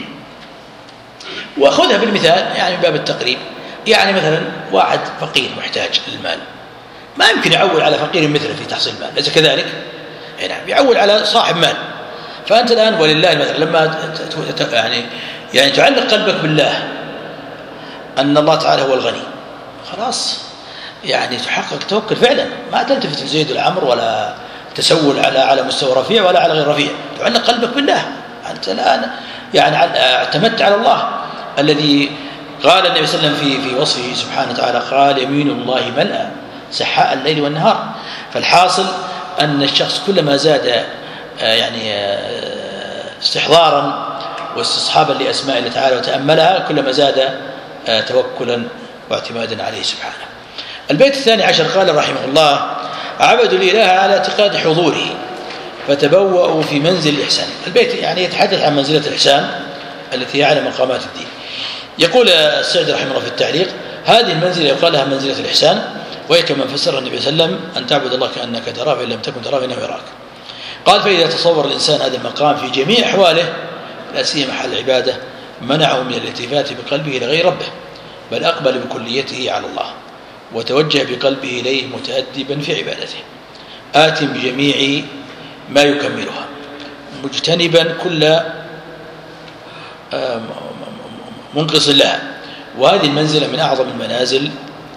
وأخذها بالمثال يعني من باب التقريب، يعني مثلا واحد فقير محتاج للمال ما يمكن يعول على فقير مثله في تحصيل المال، ليس كذلك؟ نعم، يعول على صاحب مال. فأنت الآن ولله مثلا لما يعني يعني تعلق قلبك بالله أن الله تعالى هو الغني، خلاص يعني تحقق توكل فعلا، ما تلتفت لزيد العمر ولا تسول على على مستوى رفيع ولا على غير رفيع، تعلق قلبك بالله. أنت الآن يعني اعتمدت على الله الذي قال النبي صلى الله عليه وسلم في في وصفه سبحانه وتعالى: قال يمين الله ملأ سحاء الليل والنهار. فالحاصل أن الشخص كلما زاد يعني استحضارا واستصحابا لأسماء الله تعالى وتأملها كلما زاد توكلا واعتمادا عليه سبحانه. البيت الثاني عشر قال رحمه الله: عبدوا الإله على اعتقاد حضوره فتبوأوا في منزل الإحسان. البيت يعني يتحدث عن منزلة الإحسان التي هي على مقامات الدين. يقول السعدي رحمه الله في التعليق: هذه المنزلة يقال لها منزلة الإحسان، وهي كما فسرها النبي صلى الله عليه وسلم: أن تعبد الله كأنك تراه فإن لم تكن تراه فإنه يراك. قال: فإذا تصور الإنسان هذا المقام في جميع أحواله لا سيما حال العبادة منعه من الالتفات بقلبه لغير ربه، بل أقبل بكليته على الله وتوجه بقلبه إليه متأدبا في عبادته، آت بجميع ما يكملها مجتنبا كل منقص لها. وهذه المنزلة من أعظم المنازل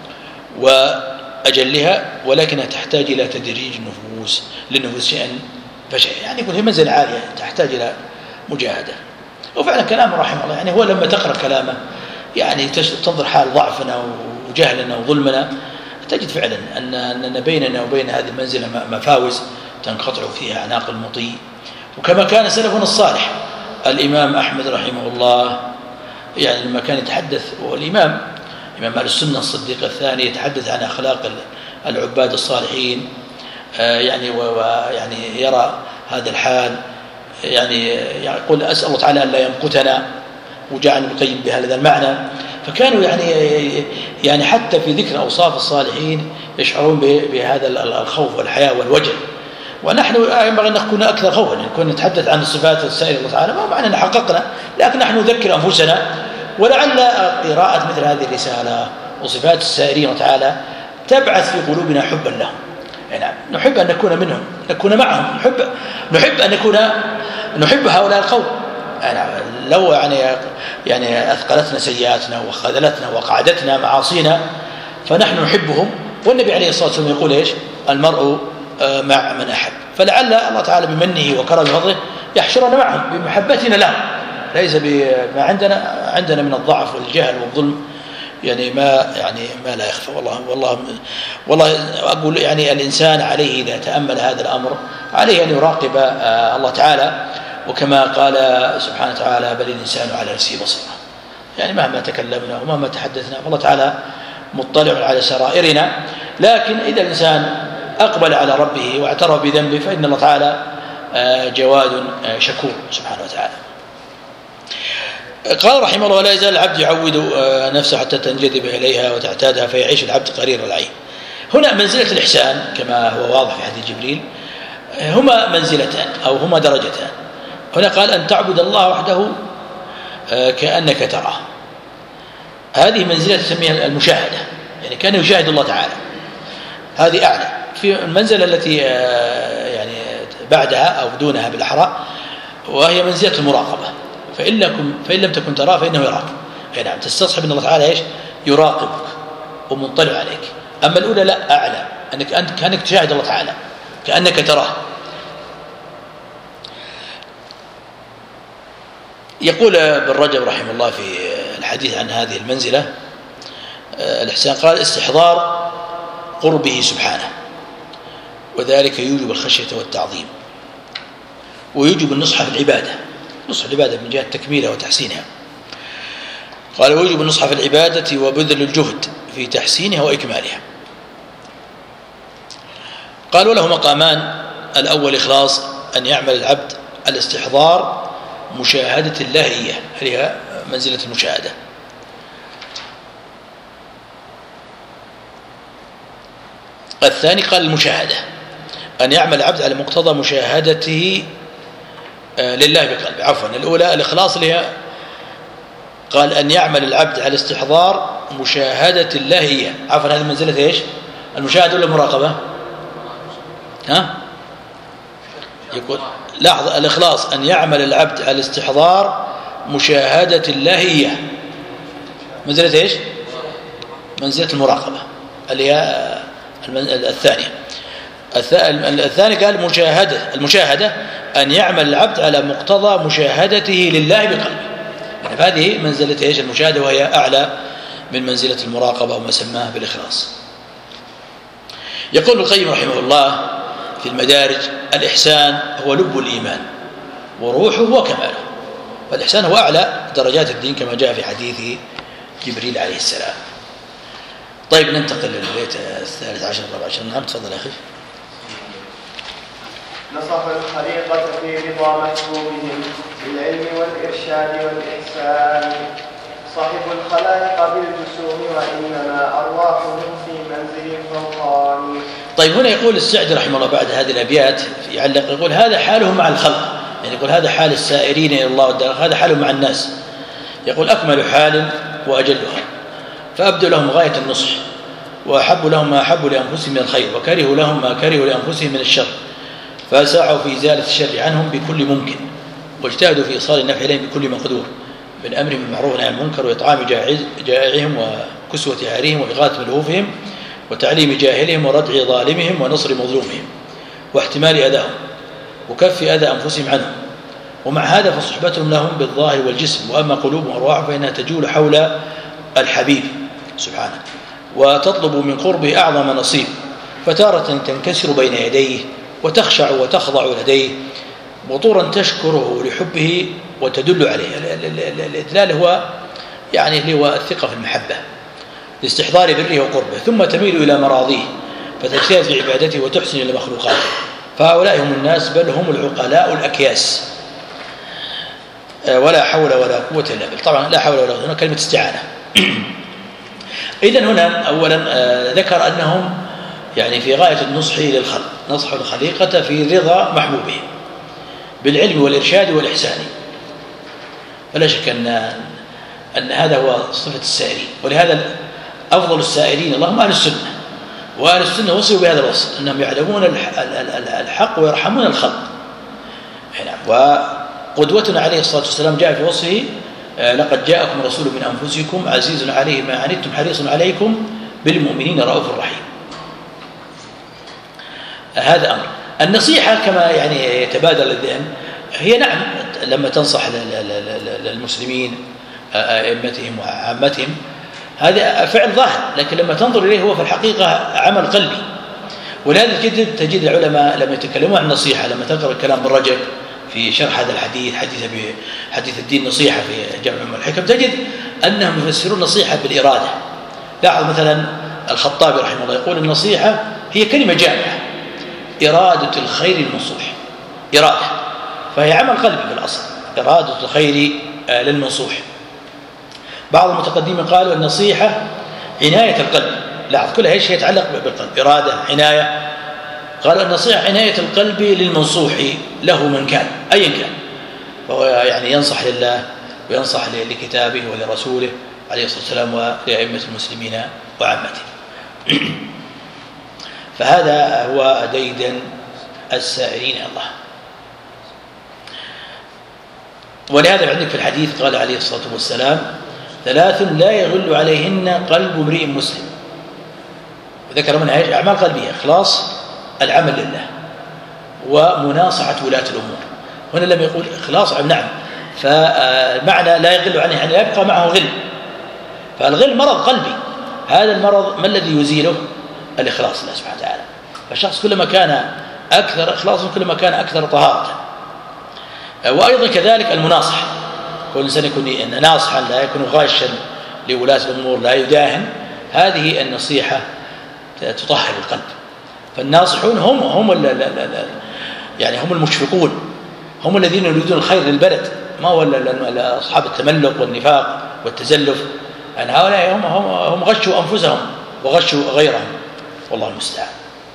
وأجلها، ولكنها تحتاج إلى تدريج النفوس للنفوس شيئا فشيئا. يعني يقول هي منزل عالية تحتاج إلى مجاهدة. وفعلا كلامه رحمه الله، يعني هو لما تقرأ كلامه يعني تنظر حال ضعفنا وجهلنا وظلمنا، تجد فعلا أن أن بيننا وبين هذه المنزلة مفاوز تنقطع فيها أعناق المطيع. وكما كان سلفنا الصالح الإمام أحمد رحمه الله، يعني لما كان يتحدث، والإمام إمام أهل السنة الصديق الثاني يتحدث عن أخلاق العباد الصالحين، يعني ويعني يرى هذا الحال، يعني يقول أسأل الله تعالى أن لا يمقتنا، وجاء ابن القيم بهذا المعنى. فكانوا يعني يعني حتى في ذكر أوصاف الصالحين يشعرون بهذا الخوف والحياء والوجل. ونحن ينبغي أن نكون أكثر خوفا، نكون نتحدث عن الصفات السائرة الله تعالى، ما معنى أن حققنا، لكن نحن نذكر أنفسنا. ولعل قراءة مثل هذه الرسالة وصفات السائرين تعالى تبعث في قلوبنا حبا لهم. يعني نحب أن نكون منهم، نكون معهم، نحب نحب أن نكون نحب هؤلاء القوم. يعني لو يعني يعني أثقلتنا سيئاتنا وخذلتنا وقعدتنا معاصينا فنحن نحبهم. والنبي عليه الصلاة والسلام يقول إيش؟ المرء مع من أحب. فلعل الله تعالى بمنه وكرمه وفضله يحشرنا معهم بمحبتنا له، ليس بما عندنا عندنا من الضعف والجهل والظلم، يعني ما يعني ما لا يخفى. والله والله والله أقول يعني الإنسان عليه إذا تأمل هذا الأمر عليه أن يراقب الله تعالى، وكما قال سبحانه وتعالى بل الإنسان على نفسه بصيرة. يعني مهما تكلمنا ومهما تحدثنا فالله تعالى مطلع على سرائرنا، لكن إذا الإنسان أقبل على ربه واعترف بذنبه فإن الله تعالى جواد شكور سبحانه وتعالى. قال رحمه الله لا يزال العبد يعود نفسه حتى تنجذب إليها وتعتادها فيعيش العبد قرير العين. هنا منزلة الإحسان كما هو واضح في حديث جبريل هما منزلتان أو هما درجتان. هنا قال أن تعبد الله وحده كأنك تراه، هذه منزلة تسميها المشاهدة، يعني كأنه يشاهد الله تعالى، هذه أعلى. في المنزلة التي يعني بعدها أو دونها بالأحرى وهي منزلة المراقبة، فإن لم فإن لم تكن تراه فإنه يراك. يعني نعم تستصحب أن الله تعالى إيش؟ يراقبك ومطلع عليك. أما الأولى لا، أعلى، أنك أنت كأنك تشاهد الله تعالى كأنك تراه. يقول ابن رجب رحمه الله في الحديث عن هذه المنزلة الإحسان قال استحضار قربه سبحانه، وذلك يوجب الخشية والتعظيم، ويوجب النصح في العبادة، نصح العبادة من جهة تكميلها وتحسينها. قال ويوجب النصح في العبادة وبذل الجهد في تحسينها وإكمالها. قال وله مقامان، الأول إخلاص، أن يعمل العبد الاستحضار مشاهدة الله إياه، هي منزلة المشاهدة. الثاني قال المشاهدة أن يعمل العبد على مقتضى مشاهدته لله بقلبه. عفوا الأولى الإخلاص لها، قال أن يعمل العبد على استحضار مشاهدة الله إياه. عفوا هذه منزلة إيش؟ المشاهدة ولا المراقبة؟ ها؟ يقول لاحظ الإخلاص أن يعمل العبد على استحضار مشاهدة الله إياه، منزلة إيش؟ منزلة المراقبة اللي هي الثانية. الثاني قال مشاهدة، المشاهدة أن يعمل العبد على مقتضى مشاهدته لله بقلبه، يعني هذه منزلة إيش؟ المشاهدة، وهي أعلى من منزلة المراقبة وما سماه بالإخلاص. يقول القيم رحمه الله في المدارج الإحسان هو لب الإيمان وروحه وكماله، والإحسان هو أعلى درجات الدين كما جاء في حديث جبريل عليه السلام. طيب ننتقل للبيت الثالث عشر الرابع عشر. نعم تفضل أخي. نصف الخليقة في رضا محبوبهم بالعلم والإرشاد والإحسان، صاحب الخلائق بالجسوم وإنما أرواحهم في منزل فوقاني. طيب هنا يقول السعدي رحمه الله بعد هذه الأبيات يعلق يقول هذا حالهم مع الخلق، يعني يقول هذا حال السائرين إلى الله والدار، هذا حالهم مع الناس. يقول أكمل حال وأجلها، فأبدوا لهم غاية النصح، وأحبوا لهم ما أحبوا لأنفسهم من الخير، وكرهوا لهم ما كرهوا لأنفسهم من الشر، فسعوا في إزالة الشر عنهم بكل ممكن، واجتهدوا في إيصال النفع إليهم بكل مقدور، من أمر بالمعروف عن المنكر، وإطعام جائعهم وكسوة عارهم وإغاثة ملهوفهم وتعليم جاهلهم وردع ظالمهم ونصر مظلومهم واحتمال أذاهم وكف أذى أنفسهم عنهم. ومع هذا فصحبتهم لهم بالظاهر والجسم، وأما قلوبهم وأرواحهم فإنها تجول حول الحبيب سبحانه. وتطلب من قربه أعظم نصيب، فتارة تنكسر بين يديه وتخشع وتخضع لديه، وطورا تشكره لحبه وتدل عليه. الإدلال هو يعني اللي هو الثقة في المحبة لاستحضار بره وقربه، ثم تميل إلى مراضيه فتجتهد في عبادته وتحسن إلى مخلوقاته. فهؤلاء هم الناس، بل هم العقلاء الأكياس. ولا حول ولا قوة إلا بالله. طبعا لا حول ولا قوة، هنا كلمة استعانة. إذن هنا أولا ذكر أنهم يعني في غاية النصح للخلق، نصح الخليقة في رضا محبوبهم بالعلم والإرشاد والإحسان. فلا شك أن أن هذا هو صفة السائلين، ولهذا أفضل السائلين اللهم أهل السنة. وأهل السنة وصفوا بهذا الوصف، أنهم يعلمون الحق ويرحمون الخلق. وقدوتنا عليه الصلاة والسلام جاء في وصفه: لقد جاءكم رسول من أنفسكم عزيز عليه ما عنتم حريص عليكم بالمؤمنين رؤوف رحيم. هذا أمر. النصيحة كما يعني يتبادر الذهن هي نعم لما تنصح للمسلمين أئمتهم وعامتهم هذا فعل ظاهر، لكن لما تنظر إليه هو في الحقيقة عمل قلبي. ولهذا تجد تجد العلماء لما يتكلمون عن النصيحة، لما تقرأ الكلام ابن رجب في شرح هذا الحديث، حديث حديث الدين نصيحة في جمع الحكم، تجد أنهم يفسرون النصيحة بالإرادة. لاحظ مثلا الخطابي رحمه الله يقول: النصيحة هي كلمة جامعة، إرادة الخير المنصوح. إرادة، فهي عمل قلبي في الأصل، إرادة الخير للمنصوح. بعض المتقدمين قالوا النصيحة عناية القلب. لاحظ كل شيء يتعلق بالقلب، إرادة، عناية. قالوا النصيحة عناية القلب للمنصوح له من كان أيا كان، فهو يعني ينصح لله وينصح لكتابه ولرسوله عليه الصلاة والسلام ولأئمة المسلمين وعامتهم. فهذا هو ديدن السائرين الله. ولهذا عندك في الحديث قال عليه الصلاة والسلام: ثلاث لا يغل عليهن قلب امرئ مسلم. وذكر منها أعمال قلبية: إخلاص العمل لله، ومناصحة ولاة الأمور. هنا لم يقول إخلاص، نعم، فمعنى لا يغل عنه يعني لا يبقى معه غل. فالغل مرض قلبي، هذا المرض ما الذي يزيله؟ الإخلاص لله سبحانه وتعالى. فالشخص كلما كان أكثر إخلاصا كلما كان أكثر طهارة. وأيضا كذلك المناصحة، كل إنسان يكون ناصحا لا يكون غاشا لولاة الأمور، لا يداهن. هذه النصيحة تطهر القلب. فالناصحون هم هم يعني هم المشفقون، هم الذين يريدون الخير للبلد، ما هو أصحاب التملق والنفاق والتزلف. يعني هؤلاء هم هم هم غشوا أنفسهم وغشوا غيرهم، والله المستعان.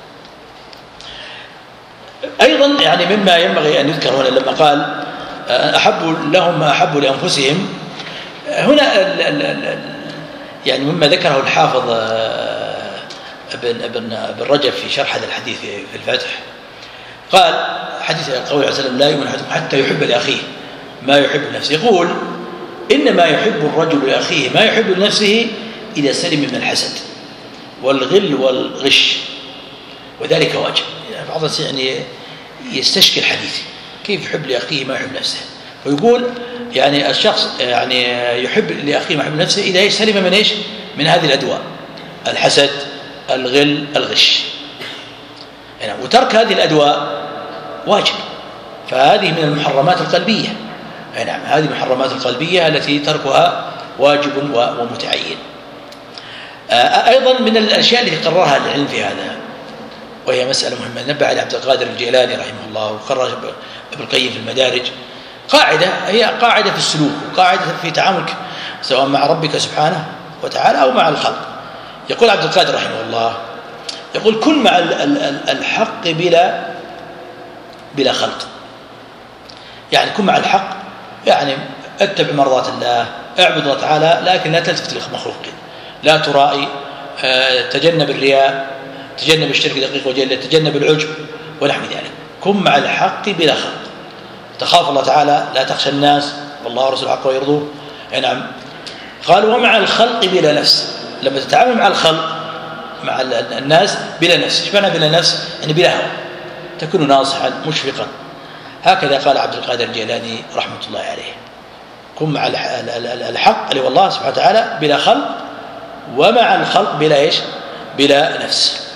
أيضا يعني مما ينبغي أن يذكر هنا لما قال أحب لهم ما أحبوا لأنفسهم، هنا يعني مما ذكره الحافظ ابن ابن ابن رجب في شرح هذا الحديث في الفتح، قال حديث قول عليه وسلم: لا يؤمن أحدكم حتى يحب لأخيه ما يحب لنفسه. يقول: إنما يحب الرجل لأخيه ما يحب لنفسه إذا سلم من الحسد والغل والغش، وذلك واجب. يعني بعض الناس يعني يستشكل الحديث، كيف يحب لأخيه ما يحب نفسه؟ ويقول يعني الشخص يعني يحب لأخيه ما يحب نفسه إذا سلم من إيش؟ من هذه الأدواء: الحسد، الغل، الغش. يعني وترك هذه الأدواء واجب. فهذه من المحرمات القلبية. نعم، هذه المحرمات القلبية التي تركها واجب ومتعين. أيضا من الأشياء التي قررها العلم في هذا، وهي مسألة مهمة، نبه على عبد القادر الجيلاني رحمه الله، وقرر ابن القيم في المدارج، قاعدة هي قاعدة في السلوك وقاعدة في تعاملك سواء مع ربك سبحانه وتعالى أو مع الخلق. يقول عبد القادر رحمه الله، يقول: كن مع الحق بلا بلا خلق. يعني كن مع الحق، يعني اتبع مرضات الله، اعبد الله تعالى، لكن لا تلتفت للمخلوقين، لا ترائي، تجنب الرياء، تجنب الشرك دقيق وجل، تجنب العجب ونحو ذلك. كن مع الحق بلا خلق، تخاف الله تعالى، لا تخشى الناس، والله ورسوله الحق ويرضوه. نعم. قال: ومع الخلق بلا نفس. لما تتعامل مع الخلق مع الناس بلا نفس. ايش معنى بلا نفس؟ يعني بلا هوى، تكون ناصحا مشفقا. هكذا قال عبد القادر الجيلاني رحمة الله عليه: كن مع الحق اللي هو الله سبحانه وتعالى بلا خلق، ومع الخلق بلا إيش؟ بلا نفس.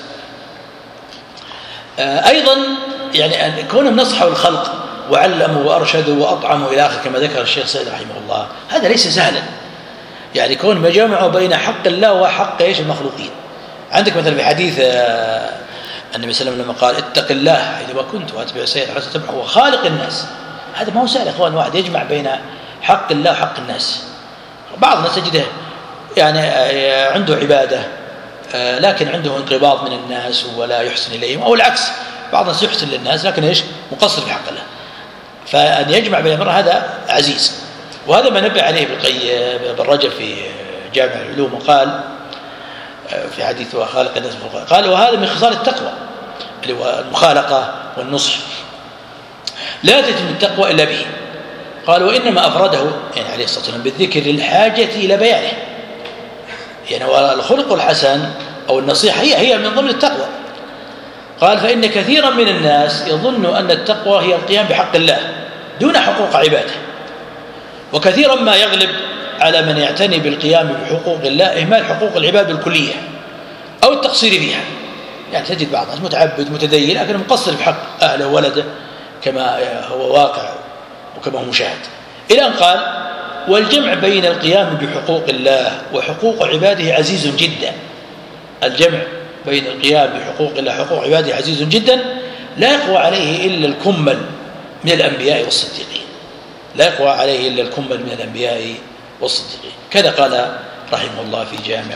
أيضا يعني أن كونهم نصحوا الخلق وعلموا وأرشدوا وأطعموا إلى آخر كما ذكر الشيخ سعيد رحمه الله، هذا ليس سهلا. يعني كونهم جمعوا بين حق الله وحق إيش؟ المخلوقين. عندك مثلا في حديث النبي صلى الله عليه وسلم لما قال اتق الله حيثما كنت واتبع السيئة الحسنة تمحها وخالق الناس، هذا ما هو سهل يا اخوان، واحد يجمع بين حق الله وحق الناس. بعض الناس تجده يعني عنده عبادة لكن عنده انقباض من الناس ولا يحسن إليهم، أو العكس، بعض الناس يحسن للناس لكن إيش؟ مقصر في حق الله. فأن يجمع بين الأمر هذا عزيز، وهذا ما نبه عليه ابن رجب في جامع العلوم، وقال في حديث وخالق الناس قال وهذا من خصال التقوى اللي هو المخالقة والنصح، لا تتم التقوى إلا به. قال وإنما أفرده يعني عليه الصلاة والسلام بالذكر للحاجة إلى بيانه، يعني الخلق الحسن أو النصيحة هي هي من ضمن التقوى. قال فإن كثيرا من الناس يظن أن التقوى هي القيام بحق الله دون حقوق عباده، وكثيرا ما يغلب على من يعتني بالقيام بحقوق الله إهمال حقوق العباد بالكلية أو التقصير فيها. يعني تجد بعض الناس متعبد متدين لكن مقصر في حق أهله وولده كما هو واقع وكما هو مشاهد، إلى أن قال والجمع بين القيام بحقوق الله وحقوق عباده عزيز جدا. الجمع بين القيام بحقوق الله وحقوق عباده عزيز جدا، لا يقوى عليه إلا الكمل من الأنبياء والصديقين، لا يقوى عليه إلا الكمل من الأنبياء والصديقين. كذا قال رحمه الله في جامع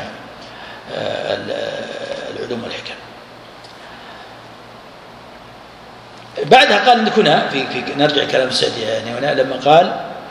العلوم والحكم. بعدها قال انك هنا في, في نرجع كلام السعدي يعني هنا لما قال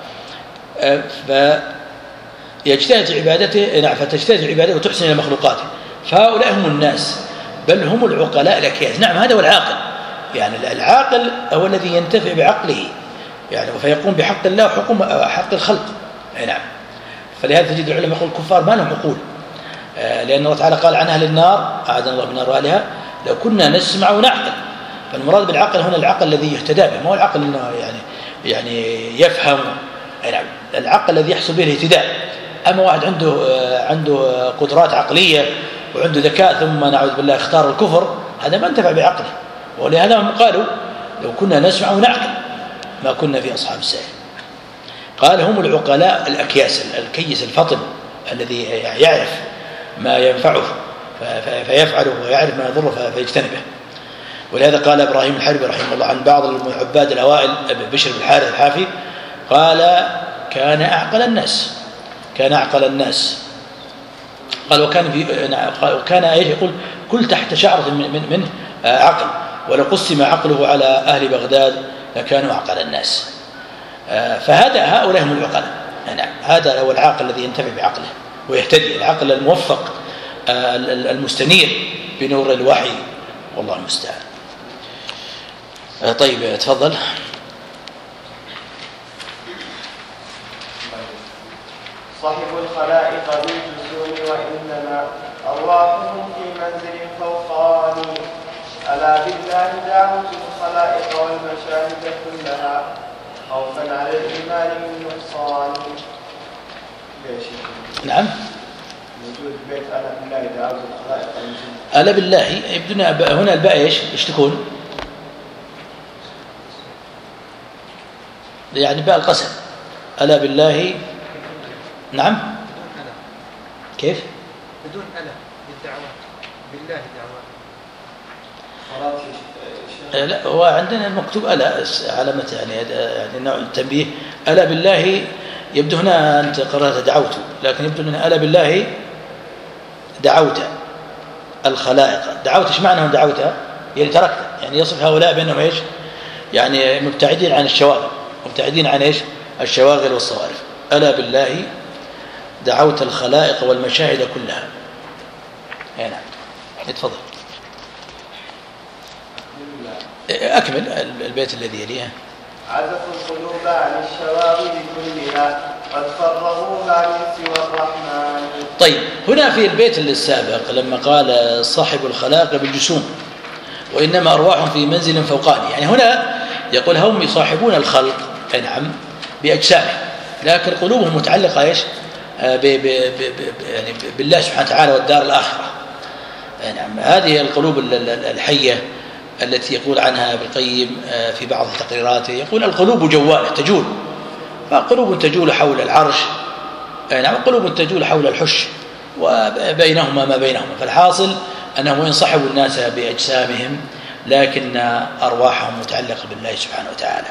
فيجتهد عبادته نعم فتجتهد عبادته وتحسن الى مخلوقاته، فهؤلاء هم الناس بل هم العقلاء الاكياس. نعم هذا هو العاقل، يعني العاقل هو الذي ينتفع بعقله يعني فيقوم بحق الله وحكم حق الخلق. نعم فلهذا تجد العلماء يقول الكفار ما لهم عقول، لأن الله تعالى قال عن أهل النار أعاذنا الله من نار أهلها لو كنا نسمع ونعقل. فالمراد بالعقل هنا العقل الذي يهتدى به، ما هو العقل انه يعني يعني يفهم، يعني العقل الذي يحصل به الاهتداء. اما واحد عنده عنده قدرات عقليه وعنده ذكاء ثم نعوذ بالله اختار الكفر، هذا ما انتفع بعقله. ولهذا هم قالوا لو كنا نسمع ونعقل ما كنا في اصحاب السعير. قال هم العقلاء الاكياس، الكيس الفطن الذي يعرف ما ينفعه فيفعله ويعرف ما يضره فيجتنبه. ولهذا قال إبراهيم الحربي رحمه الله عن بعض العباد الأوائل بشر بن الحارث الحافي قال كان أعقل الناس، كان أعقل الناس. قال وكان في وكان ايش يقول كل تحت شعرة من من منه عقل، ولو قسم عقله على أهل بغداد لكانوا أعقل الناس. فهذا هؤلاء هم العقلاء. يعني هذا هو العاقل الذي ينتفع بعقله ويهتدي، العقل الموفق المستنير بنور الوحي، والله المستعان. طيب تفضل. صاحب الخلائق بالجسوم وإنما أرواحهم في منزل فوقاني، ألا بالله دعوت الخلائق والمشاهد كلها خوفا على الإيمان من نقصان. نعم موجود بيت ألا بالله دعوت الخلائق والمشاهد. ألا بالله يبدون هنا الباء ايش ايش تكون؟ يعني باء القسم. ألا بالله نعم كيف؟ بدون ألا بالدعوات بالله دعوات. لا هو عندنا المكتوب ألا علامة يعني يعني نوع التنبيه. ألا بالله يبدو هنا أنت قرأت دعوت، لكن يبدو هنا ألا بالله دعوت الخلائق. دعوت ايش معنى دعوت؟ يعني تركت، يعني يصف هؤلاء بأنهم ايش؟ يعني مبتعدين عن الشواغل، مبتعدين عن ايش؟ الشواغل والصوارف. ألا بالله دعوت الخلائق والمشاهد كلها. هنا اتفضل أكمل البيت الذي يليه. عزفوا القلوب عن الشواغل كلها قد فرغوها من سوى الرحمن. طيب هنا في البيت السابق لما قال صاحب الخلائق بالجسوم وإنما أرواحهم في منزل فوقاني، يعني هنا يقول هم يصاحبون الخلق نعم بأجسامه، لكن قلوبهم متعلقة ايش؟ يعني بالله سبحانه وتعالى والدار الآخرة. يعني هذه القلوب الحية التي يقول عنها ابن القيم في بعض تقريراته، يقول القلوب جوالة تجول، فقلوب تجول حول العرش، يعني قلوب تجول حول الحش وبينهما ما بينهما. فالحاصل أنهم ينصحبوا الناس بأجسامهم لكن أرواحهم متعلقة بالله سبحانه وتعالى.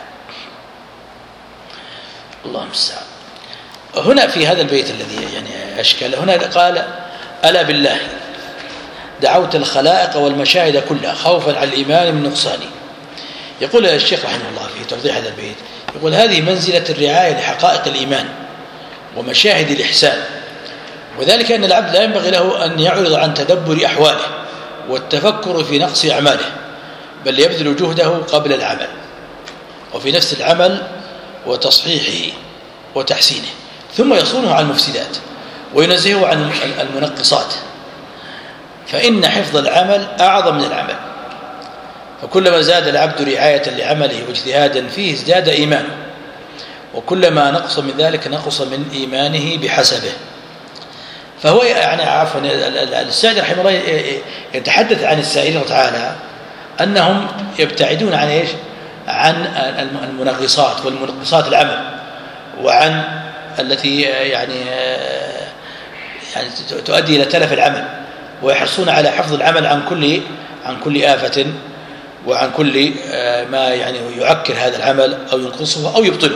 الله المستعان. هنا في هذا البيت الذي يعني أشكل هنا قال ألا بالله دعوت الخلائق والمشاهد كلها خوفا على الإيمان من نقصانه. يقول الشيخ رحمه الله في توضيح هذا البيت، يقول هذه منزلة الرعاية لحقائق الإيمان ومشاهد الإحسان، وذلك أن العبد لا ينبغي له أن يعرض عن تدبر أحواله والتفكر في نقص أعماله، بل يبذل جهده قبل العمل وفي نفس العمل وتصحيحه وتحسينه، ثم يصونه عن المفسدات وينزهه عن المنقصات، فإن حفظ العمل أعظم من العمل. فكلما زاد العبد رعاية لعمله واجتهادا فيه ازداد إيمانه، وكلما نقص من ذلك نقص من إيمانه بحسبه. فهو يعني عفوا السائل رحمه الله يتحدث عن السائلين تعالى أنهم يبتعدون عن إيش؟ عن المنغصات والمنقصات العمل، وعن التي يعني يعني تؤدي إلى تلف العمل، ويحرصون على حفظ العمل عن كل عن كل آفة وعن كل ما يعني يعكر هذا العمل أو ينقصه أو يبطله.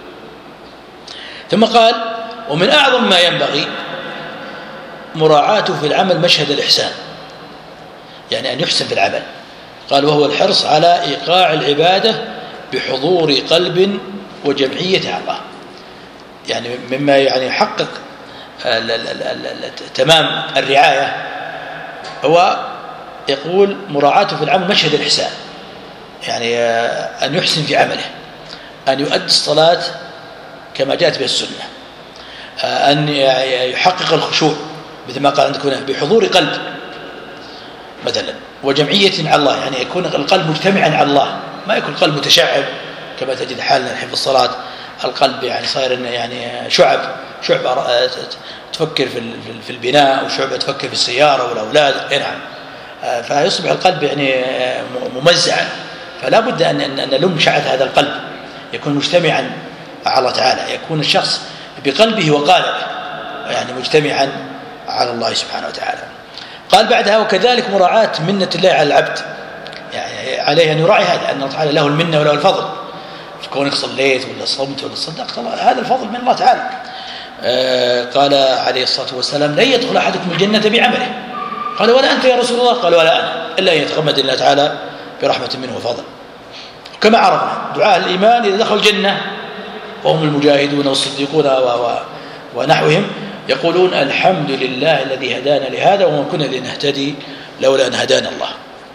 ثم قال ومن أعظم ما ينبغي مراعاته في العمل مشهد الإحسان، يعني أن يحسن في العمل. قال وهو الحرص على إيقاع العبادة بحضور قلب وجمعية على الله، يعني مما يعني يحقق تمام الرعاية هو يقول مراعاته في العمل مشهد الإحسان، يعني أن يحسن في عمله، أن يؤدي الصلاة كما جاءت به السنة، أن يحقق الخشوع مثل ما قال عندك هنا بحضور قلب مثلا وجمعية على الله، يعني يكون القلب مجتمعا على الله، ما يكون القلب متشعب كما تجد حالنا الحين في الصلاة، القلب يعني صاير يعني شعب شعبة تفكر في البناء وشعبة تفكر في السيارة والأولاد، نعم، فيصبح القلب يعني ممزعا. فلا بد أن أن نلم شعث هذا القلب، يكون مجتمعا على الله تعالى، يكون الشخص بقلبه وقالبه يعني مجتمعا على الله سبحانه وتعالى. قال بعدها وكذلك مراعاة منة الله على العبد، يعني عليه أن يراعي هذا، أن الله تعالى له المنة وله الفضل في كونك صليت ولا صمت ولا صدقت، هذا الفضل من الله تعالى. آه قال عليه الصلاة والسلام لن يدخل أحدكم الجنة بعمله، قال ولا أنت يا رسول الله؟ قال ولا أنا، إلا أن يتغمد الله تعالى برحمة منه وفضل. وكما عرفنا دعاء الإيمان إذا دخل الجنة وهم المجاهدون والصديقون ونحوهم يقولون الحمد لله الذي هدانا لهذا وما كنا لنهتدي لولا أن هدانا الله.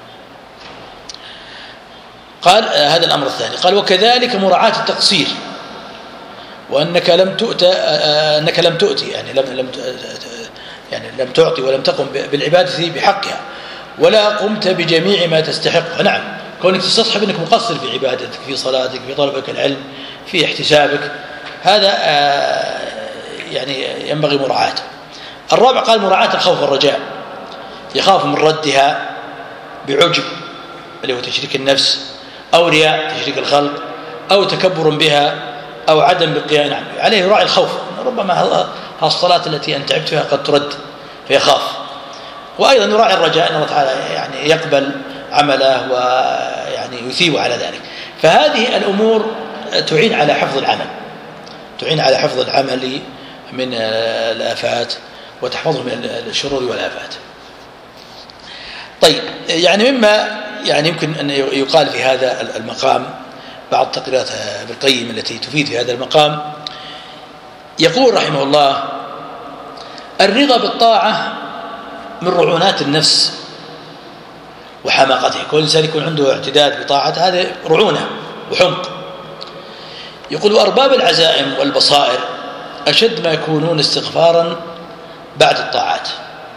قال آه هذا الأمر الثاني. قال وكذلك مراعاة التقصير، وأنك لم تؤتى آه أنك لم تؤتي يعني لم لم يعني لم تعطي ولم تقم بالعبادة بحقها ولا قمت بجميع ما تستحق. نعم، كونك تستصحب أنك مقصر في عبادتك، في صلاتك، في طلبك العلم، في احتسابك، هذا آه يعني ينبغي مراعاته. الرابع قال مراعاة الخوف والرجاء، يخاف من ردها بعجب اللي هو تشريك النفس أو رياء تشريك الخلق أو تكبر بها أو عدم بقيام. نعم، عليه يراعي الخوف، ربما الصلاة التي أن تعبت فيها قد ترد فيخاف. وأيضا يراعي الرجاء أن الله تعالى يعني يقبل عمله ويعني يثيب على ذلك. فهذه الأمور تعين على حفظ العمل، تعين على حفظ العمل من الآفات وتحفظه من الشرور والآفات. طيب، يعني مما يعني يمكن أن يقال في هذا المقام بعض تقريرات ابن القيم التي تفيد في هذا المقام. يقول رحمه الله الرضا بالطاعة من رعونات النفس وحماقته، كل إنسان يكون عنده اعتداد بطاعة هذا رعونة وحمق. يقول وأرباب العزائم والبصائر أشد ما يكونون استغفارا بعد الطاعات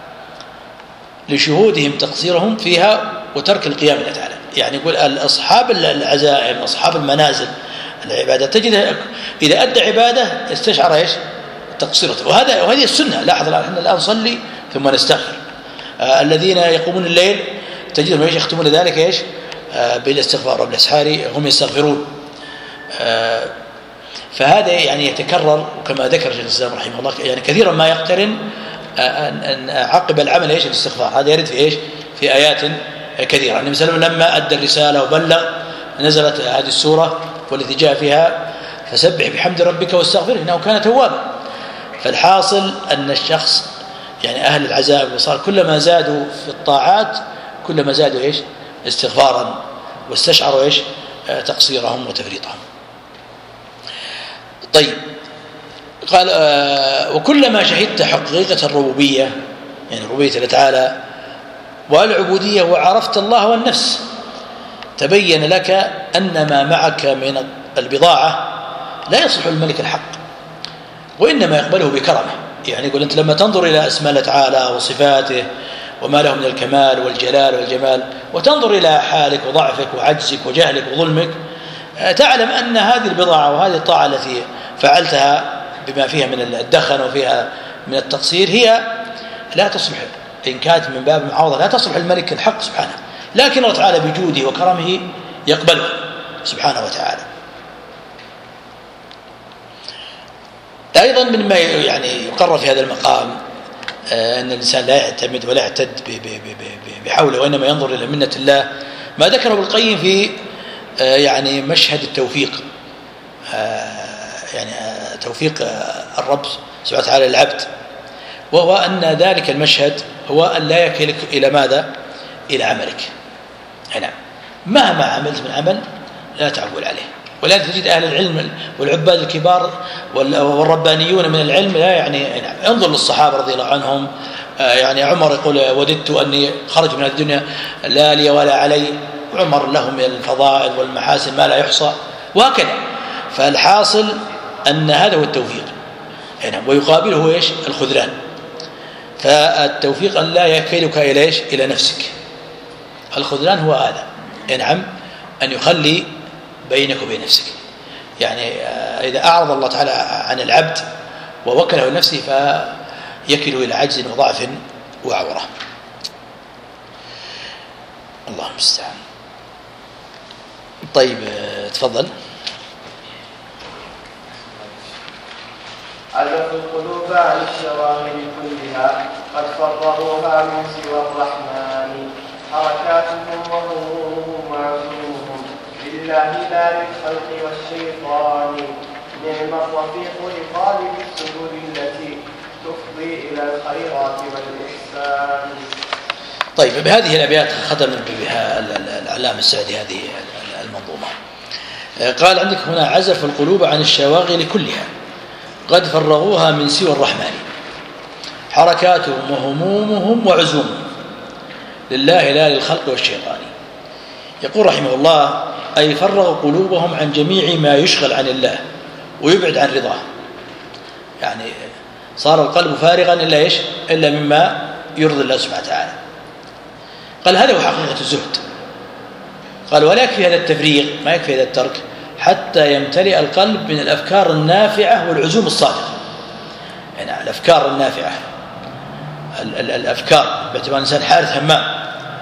لشهودهم تقصيرهم فيها وترك القيام لله تعالى. يعني يقول أصحاب العزائم أصحاب المنازل العبادة تجد إذا أدى عبادة استشعر إيش تقصيرته. وهذا وهذه السنة. لاحظ الآن احنا الآن نصلي ثم نستغفر. آه الذين يقومون الليل تجدهم ايش يختمون ذلك ايش آه بالاستغفار وبالاسحار هم يستغفرون. آه فهذا يعني يتكرر كما ذكر شيخ الإسلام رحمه الله، يعني كثيرا ما يقترن أن عقب العمل ايش الاستغفار. هذا يرد في ايش في آيات كثيرة. النبي صلى الله عليه وسلم لما أدى الرسالة وبلغ نزلت هذه السورة والتي جاء فيها فسبح بحمد ربك واستغفره إنه كان توابا. فالحاصل أن الشخص يعني أهل العزائم والصالح كلما زادوا في الطاعات كلما زادوا ايش استغفارا واستشعروا ايش تقصيرهم وتفريطهم. طيب قال آه وكلما شهدت حقيقة الربوبية يعني ربوبية الله تعالى والعبودية وعرفت الله والنفس تبين لك أن ما معك من البضاعة لا يصلح الملك الحق وإنما يقبله بكرمه. يعني يقول أنت لما تنظر إلى أسماء الله تعالى وصفاته وما له من الكمال والجلال والجمال وتنظر إلى حالك وضعفك وعجزك وجهلك وظلمك تعلم أن هذه البضاعة وهذه الطاعة التي فعلتها بما فيها من الدخن وفيها من التقصير هي لا تصلح إن كانت من باب المعاوضة لا تصلح الملك الحق سبحانه، لكن الله تعالى بجوده وكرمه يقبله سبحانه وتعالى. أيضا مما يعني يقرر في هذا المقام أن الإنسان لا يعتمد ولا يعتد بحوله وإنما ينظر إلى منة الله ما ذكره ابن القيم في يعني مشهد التوفيق، يعني توفيق الرب سبحانه وتعالى للعبد، وهو أن ذلك المشهد هو أن لا يكلك إلى ماذا؟ إلى عملك. نعم مهما عملت من عمل لا تعول عليه. ولذلك تجد أهل العلم والعباد الكبار والربانيون من العلم لا يعني نعم. انظر للصحابة رضي الله عنهم، يعني عمر يقول وددت أني خرج من الدنيا لا لي ولا علي، عمر له من الفضائل والمحاسن ما لا يحصى وهكذا. فالحاصل أن هذا هو التوفيق نعم. ويقابله إيش؟ الخذلان. فالتوفيق أن لا يكلك إلى إيش؟ إلى نفسك. الخذلان هو هذا نعم، أن يخلي بينك وبين نفسك. يعني إذا أعرض الله تعالى عن العبد ووكله لنفسه فيكل إلى عجز وضعف وعورة. الله المستعان. طيب تفضل. ألف القلوب عن الشواغل كلها قد فرغوها من سوى الرحمن حركاتهم وهمومهم وعزومهم لله لا للخلق والشيطان نعم الرفيق لطالب السبل التي تفضي إلى الخيرات والإحسان. طيب بهذه الأبيات ختم بها العلامة السعدي هذه المنظومة. قال عندك هنا عزف القلوب عن الشواغل كلها قد فرغوها من سوى الرحمن حركاتهم وهمومهم وعزومهم لله لا للخلق والشيطان. يقول رحمه الله أي فرغوا قلوبهم عن جميع ما يشغل عن الله ويبعد عن رضاه. يعني صار القلب فارغا إلا إيش؟ إلا مما يرضي الله سبحانه وتعالى. قال هذا هو حقيقة الزهد. قال ولا يكفي هذا التفريغ، ما يكفي هذا الترك حتى يمتلئ القلب من الأفكار النافعة والعزوم الصادقة. يعني الأفكار النافعة الأفكار باعتبار الإنسان حارث همام،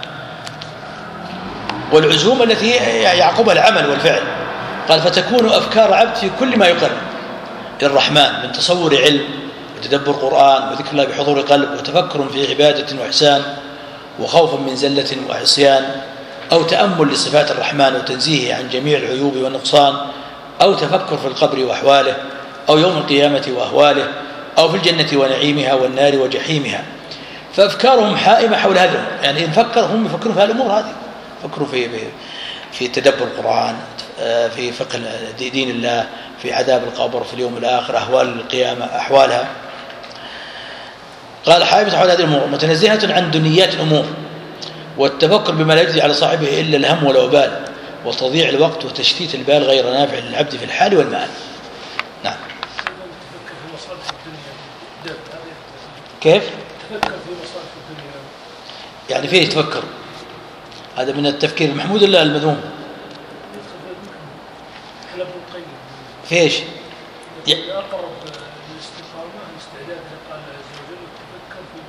والعزوم التي يعقبها العمل والفعل. قال فتكون أفكار عبد في كل ما يقرب إلى الرحمن من تصور علم وتدبر قرآن وذكر الله بحضور قلب وتفكر في عبادة وإحسان وخوف من زلة وعصيان أو تأمل لصفات الرحمن وتنزيهه عن جميع العيوب والنقصان أو تفكر في القبر وأحواله أو يوم القيامة وأهواله أو في الجنة ونعيمها والنار وجحيمها. فأفكارهم حائمة حول هذا. يعني إن فكر هم يفكرون في الأمور هذه، فكروا في في تدبر القرآن، في فقه دين الله، في عذاب القبر، في اليوم الآخر، أهوال القيامة أحوالها. قال حائمة حول هذه الأمور متنزهة عن دنيات الأمور والتفكر بما لا يجزي على صاحبه إلا الهم والوبال وتضييع الوقت وتشتيت البال غير نافع للعبد في الحال والمآل. نعم. كيف؟ تفكر في مصالح الدنيا. يعني فيه يتفكر، هذا من التفكير المحمود الله المذموم. كلام ابن القيم. في ايش؟ اقرب للاستقامه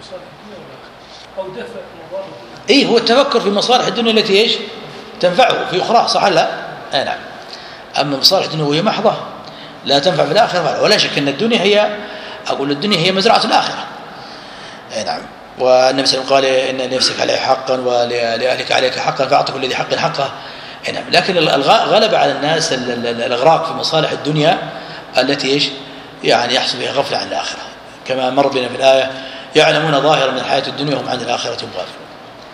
مصالح الدنيا والآخرة أو دفع مضار. إيه هو التفكر في مصالح الدنيا التي إيش تنفعه في أخرى، صح لا؟ آه نعم. أما مصالح دنيوية محضة لا تنفع في الآخرة، ولا شك أن الدنيا هي، أقول الدنيا هي مزرعة الآخرة. آه نعم. والنبي صلى الله عليه وسلم قال إن لنفسك عليك حقا ولأهلك عليك حقا فأعطي كل ذي حق حقه. آه نعم. لكن الغلب على الناس الإغراق في مصالح الدنيا التي إيش يعني يحصل بها غفلة عن الآخرة، كما مر بنا في الآية يعلمون ظاهرا من الحياة الدنيا وهم عن الآخرة هم غافلون.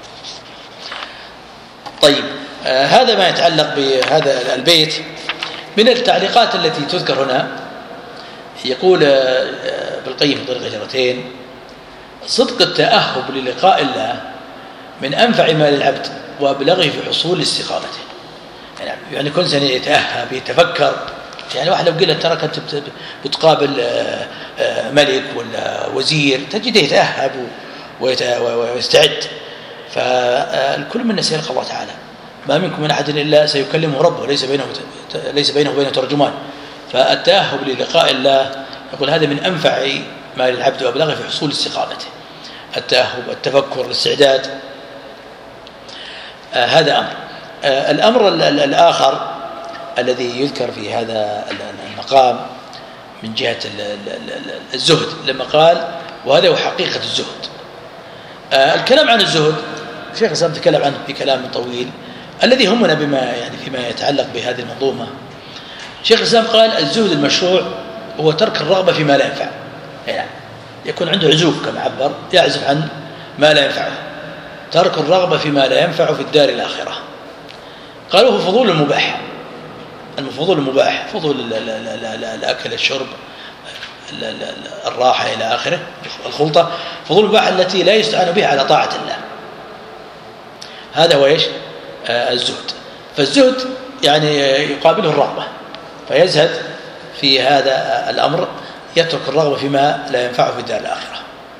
طيب آه هذا ما يتعلق بهذا البيت. من التعليقات التي تذكر هنا يقول آه بالقيم في طريق الهجرتين: صدق التأهب للقاء الله من أنفع ما للعبد وأبلغه في حصول استقامته. يعني, يعني كل سنة يتأهب يتفكر. يعني واحد لو قلت ترى كنت بتقابل آه آه ملك ولا وزير تجده يتأهب ويستعد. فالكل منا سيلقى الله تعالى، ما منكم من أحد إلا سيكلمه ربه ليس بينه ليس بينه وبينه ترجمان. فالتأهب للقاء الله يقول هذا من أنفع ما للعبد وأبلغه في حصول استقامته. التأهب، التفكر، الاستعداد، آه هذا أمر. آه الأمر الآخر الذي يذكر في هذا المقام من جهة الزهد لما قال وهذا هو حقيقة الزهد. آه الكلام عن الزهد الشيخ الإسلام تكلم عنه بكلام طويل. الذي همنا بما يعني فيما يتعلق بهذه المنظومة، شيخ الإسلام قال الزهد المشروع هو ترك الرغبة فيما لا ينفع. يعني يكون عنده عزوف كما عبر، يعزف عن ما لا ينفعه، ترك الرغبة فيما لا ينفع في الدار الآخرة. قالوا هو فضول المباح، الفضول المباح فضول الأكل الشرب الراحة إلى آخره، الخلطة، فضول المباح التي لا يستعان بها على طاعة الله. هذا هو إيش آه الزهد. فالزهد يعني يقابله الرغبة، فيزهد في هذا الأمر، يترك الرغبة فيما لا ينفعه في الدار الآخرة.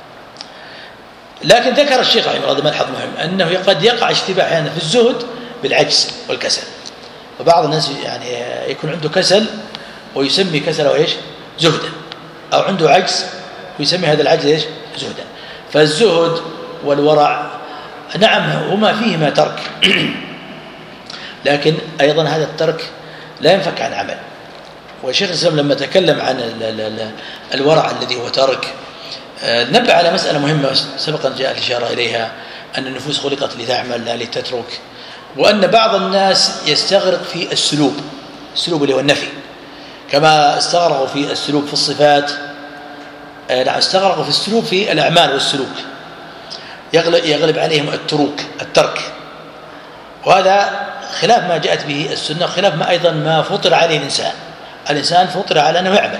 لكن ذكر الشيخ رحمه الله ملحظ مهم أنه قد يقع اشتباه أحيانا في الزهد بالعجز والكسل. وبعض الناس يعني يكون عنده كسل ويسمي كسله إيش زهدا، أو عنده عجز ويسمي هذا العجز إيش زهدا. فالزهد والورع نعم هما فيهما ترك لكن أيضا هذا الترك لا ينفك عن عمل. والشيخ الإسلام لما تكلم عن الورع الذي هو ترك نبه على مسألة مهمة سبقا جاء الإشارة إليها، أن النفوس خلقت لتعمل لا لتترك، وأن بعض الناس يستغرق في السلوب، السلوب اللي هو النفي، كما استغرقوا في السلوب في الصفات، نعم استغرقوا في السلوب في الأعمال والسلوك، يغلب, يغلب عليهم التروك الترك. وهذا خلاف ما جاءت به السنة، خلاف ما أيضا ما فطر عليه الإنسان. الإنسان فطر على أنه يعمل،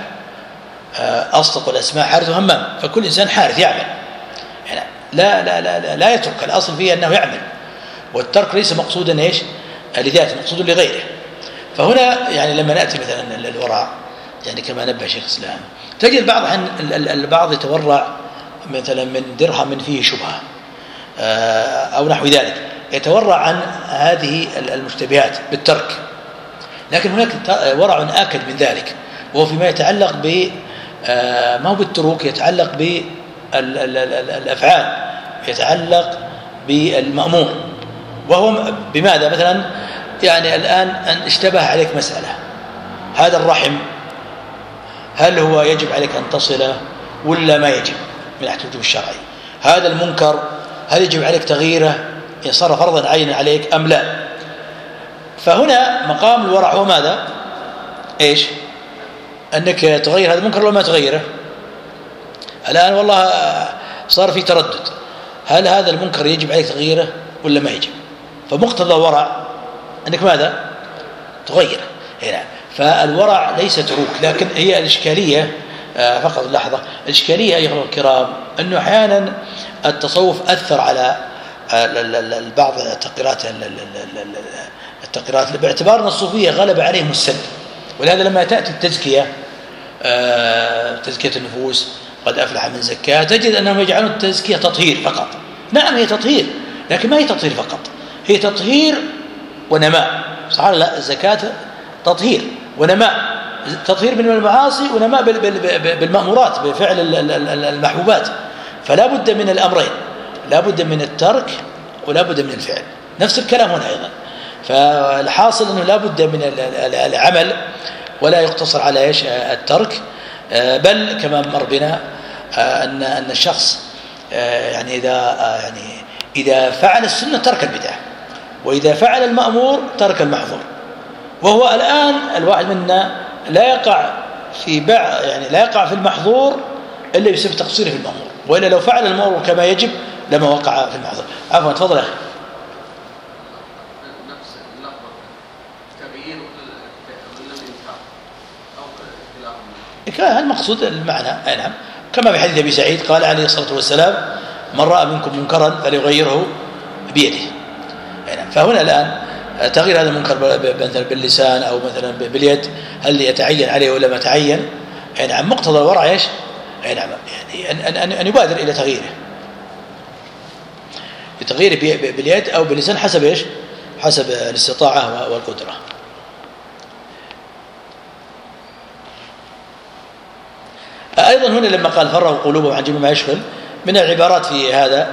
أصدق الأسماء حارث همام، فكل إنسان حارث يعمل، يعني لا, لا, لا, لا, لا يترك، الأصل فيه أنه يعمل، والترك ليس مقصودا إيش لذاته، مقصود لغيره. فهنا يعني لما نأتي مثلا الورع، يعني كما نبه شيخ الإسلام، تجد بعض البعض يتورع مثلا من درهم فيه شبهة أو نحو ذلك، يتورع عن هذه المشتبهات بالترك. لكن هناك ورع آكد من ذلك، وهو فيما يتعلق ب ما هو بالتروك، يتعلق بالأفعال، يتعلق بالمأمور. وهو بماذا؟ مثلا يعني الآن أن اشتبه عليك مسألة، هذا الرحم هل هو يجب عليك أن تصله ولا ما يجب من ناحية الوجوب الشرعي؟ هذا المنكر هل يجب عليك تغييره إن صار فرضا عينا عليك أم لا؟ فهنا مقام الورع هو ماذا؟ إيش؟ أنك تغير هذا المنكر ولا ما تغيره. الآن والله صار في تردد، هل هذا المنكر يجب عليك تغييره ولا ما يجب؟ فمقتضى الورع أنك ماذا؟ تغيره هنا. فالورع ليس تروك، لكن هي الإشكالية فقط لحظة، الإشكالية أيها الكرام أنه أحيانا التصوف أثر على بعض التقريرات التقريرات باعتبار أن الصوفية غلب عليهم السلب. ولهذا لما تأتي التزكية تزكية النفوس قد أفلح من زكاها، تجد أنهم يجعلون التزكية تطهير فقط. نعم هي تطهير، لكن ما هي تطهير فقط، هي تطهير ونماء. صح لا؟ الزكاة تطهير ونماء، تطهير من المعاصي ونماء بالمأمورات بفعل المحبوبات. فلا بد من الأمرين، لا بد من الترك ولا بد من الفعل. نفس الكلام هنا أيضا. فالحاصل أنه لا بد من العمل ولا يقتصر على إيش الترك، بل كما مر بنا أن أن الشخص يعني إذا يعني إذا فعل السنة ترك البدعة، وإذا فعل المأمور ترك المحظور. وهو الآن الواحد منا لا يقع في بع يعني لا يقع في المحظور إلا بسبب تقصيره في المأمور، وإلا لو فعل المأمور كما يجب لما وقع في المحظور. عفوا تفضل يا أخي. نفس اللفظ تغيير الانكار او اختلاف كان المقصود المعنى. أي نعم، كما في حديث أبي سعيد قال عليه الصلاة والسلام: من رأى منكم منكرا فليغيره بيده. أي نعم. فهنا الآن تغيير هذا المنكر مثلا باللسان أو مثلا باليد، هل يتعين عليه ولا ما تعين؟ أي نعم. مقتضى الورع ايش؟ أي نعم، يعني أن أن أن يبادر إلى تغييره، بتغييره باليد أو باللسان حسب ايش؟ حسب الاستطاعة والقدرة. أيضا هنا لما قال فرغوا قلوبهم عن جميع ما يشغل، من العبارات في هذا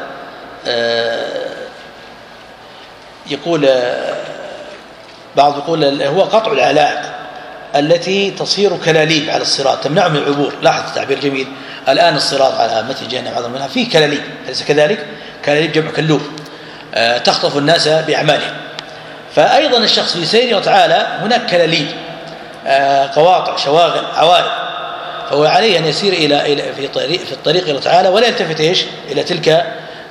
يقول بعض يقول هو قطع العلائق التي تصير كلاليب على الصراط تمنع من العبور. لاحظ التعبير جميل. الآن الصراط على متن جهنم عظم منها فيه كلاليب، أليس كذلك؟ كلاليب جمع كلوب تخطف الناس بأعمالهم. فأيضا الشخص في سيره وتعالى هناك كلاليب، قواطع، شواغل، عوارض، فهو عليه أن يسير إلى إلى في طريق في الطريق إلى تعالى ولا يلتفت إيش إلى تلك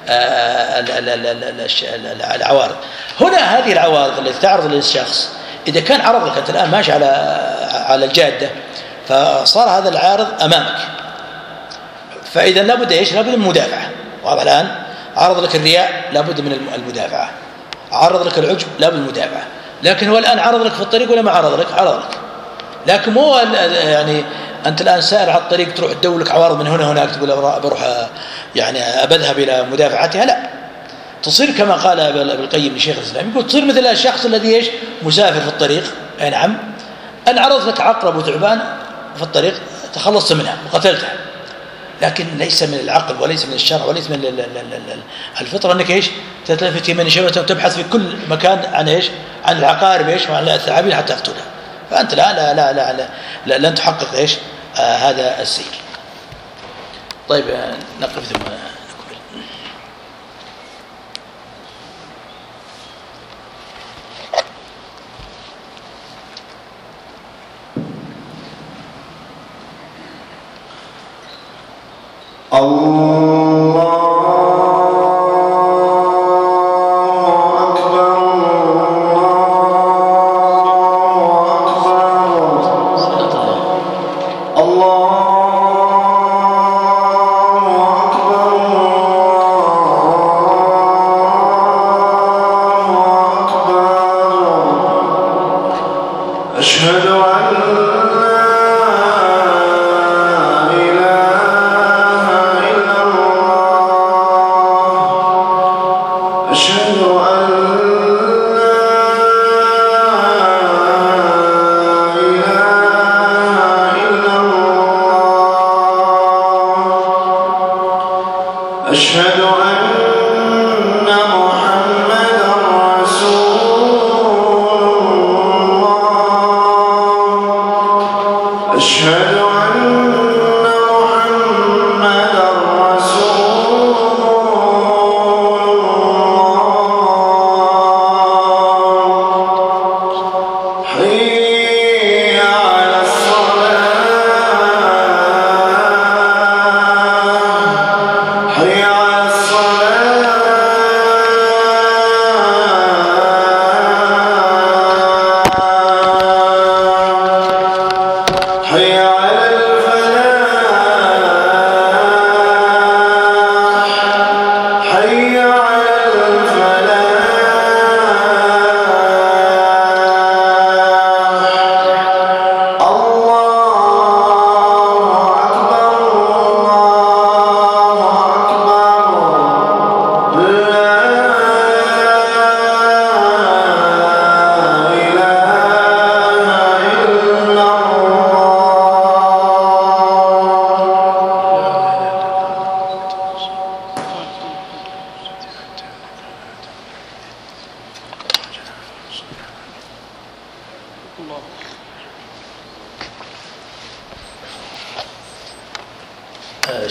العوارض. هنا هذه العوارض التي تعرض للشخص، إذا كان عرض لك أنت الآن ماشي على على الجادة فصار هذا العارض أمامك، فإذا لابد إيش؟ لابد من المدافعة. وهذا الآن عرض لك الرياء لابد من المدافعة، عرض لك العجب لابد من المدافعة. لكن هو الآن عرض لك في الطريق ولا ما عرض لك؟ عرض لك. لكن مو يعني أنت الآن سائر على الطريق تروح تدور لك عوارض من هنا هناك تقول بروح يعني أبذهب إلى مدافعتها، لا، تصير كما قال ابن القيم لشيخ الإسلام، يقول تصير مثل الشخص الذي ايش؟ مسافر في الطريق. أي نعم. أن عرض لك عقرب وثعبان في الطريق تخلصت منها وقتلتها، لكن ليس من العقل وليس من الشرع وليس من الفطرة أنك ايش؟ تتلفت يمين شمال وتبحث في كل مكان عن ايش؟ عن العقارب ايش؟ وعن الثعابين حتى تقتلها. فأنت لا لا لا لا, لا, لا لن تحقق ايش؟ آه هذا السير. طيب نقف ثم نكمل. الله حي على الصلاة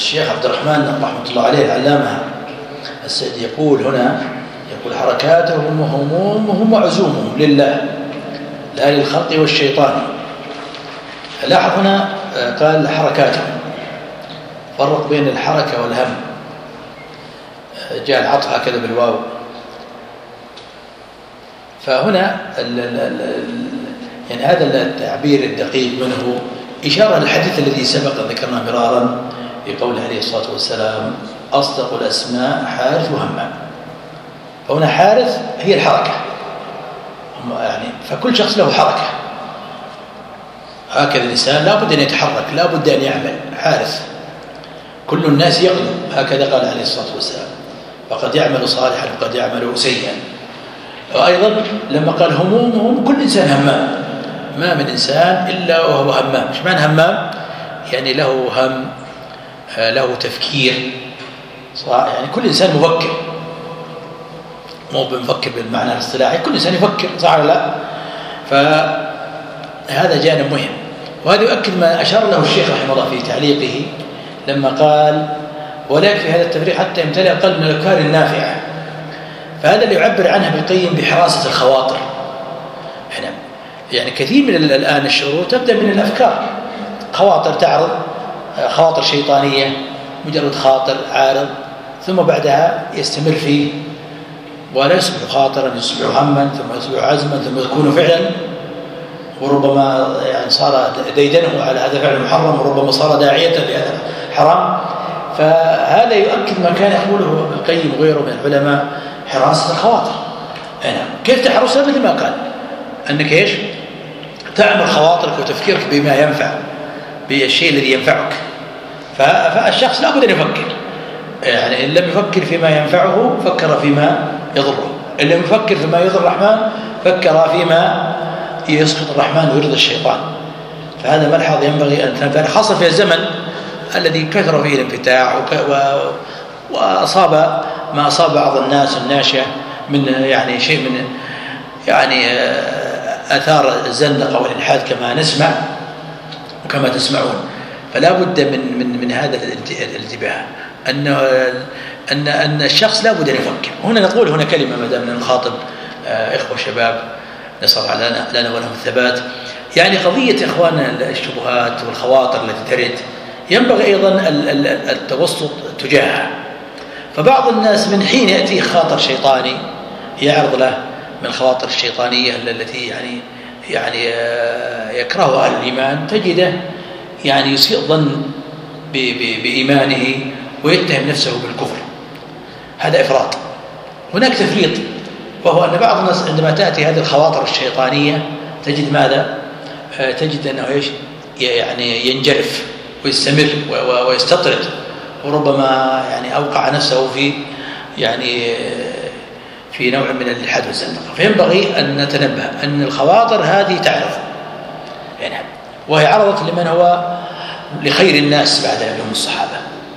الشيخ عبد الرحمن رحمة الله عليه العلامة السيد يقول هنا، يقول حركاتهم وهمومهم وعزومهم لله لا للخلق والشيطان. لاحظ هنا قال حركاتهم، فرق بين الحركة والهم، جاء العطف هكذا بالواو. فهنا ال ال ال يعني هذا التعبير الدقيق منه إشارة للحديث الذي سبق ذكرنا مرارا في قوله عليه الصلاة والسلام أصدق الأسماء حارث وهمام. فهنا حارث هي الحركة يعني، فكل شخص له حركة، هكذا الإنسان لا بد أن يتحرك، لا بد أن يعمل. حارث كل الناس يغدو، هكذا قال عليه الصلاة والسلام، فقد يعمل صالحا وقد يعمل سيئا. وأيضا لما قال همومهم، كل إنسان همام، ما من إنسان إلا وهو همام. إيش معنى همام؟ يعني له هم، له تفكير، يعني كل إنسان مفكر، مو بنفكر بالمعنى الاصطلاحي، كل إنسان يفكر، صح ولا لا؟ فهذا جانب مهم، وهذا يؤكد ما أشار له الشيخ رحمه الله في تعليقه لما قال ولا يكفي هذا التفريق حتى يمتلئ القلب من الأفكار النافعة. فهذا اللي يعبر عنه ابن القيم بحراسة الخواطر. احنا يعني كثير من الآن الشرور تبدأ من الأفكار، خواطر تعرض، خواطر شيطانية، مجرد خاطر عارض، ثم بعدها يستمر فيه ولا يصبح خاطرا، يصبح هما، ثم يصبح عزما، ثم يكون فعلا، وربما يعني صار ديدنه على هذا فعل محرم، وربما صار داعية لهذا حرام. فهذا يؤكد ما كان يقوله ابن القيم وغيره من العلماء، حراسة الخواطر. يعني كيف تحرسها؟ مثل ما قال أنك إيش؟ تعمل خواطرك وتفكيرك بما ينفع، بالشيء الذي ينفعك. فالشخص لا بد أن يفكر، يعني إن لم يفكر فيما ينفعه فكر فيما يضره، إن لم يفكر فيما يضر الرحمن فكر فيما يسخط الرحمن ويرضي الشيطان. فهذا ملحظ ينبغي أن تنتبه، خاصة في الزمن الذي كثر فيه الانفتاح وأصاب ما أصاب بعض الناس الناشئة من يعني شيء من يعني آثار الزندقة والإلحاد كما نسمع وكما تسمعون. فلا بد من من من هذا الانتباه، أن أن أن الشخص لا بد أن يفكر. هنا نقول هنا كلمة ما دامنا نخاطب إخوة شباب نسأل الله لنا لنا ولهم الثبات. يعني قضية إخواننا الشبهات والخواطر التي ترد ينبغي أيضا التوسط تجاهها. فبعض الناس من حين يأتي خاطر شيطاني يعرض له من الخواطر الشيطانية التي يعني يعني يكرهها أهل الإيمان، تجده يعني يسيء ظن بإيمانه ويتهم نفسه بالكفر. هذا إفراط. هناك تفريط، وهو أن بعض الناس عندما تأتي هذه الخواطر الشيطانية تجد ماذا؟ تجد أنه إيش؟ يعني ينجرف ويستمر ويستطرد، وربما يعني أوقع نفسه في يعني في نوع من الإلحاد والزندقة. فينبغي أن نتنبه أن الخواطر هذه تعرض، يعني وهي عرضت لمن هو لخير الناس بعد لهم الصحابة.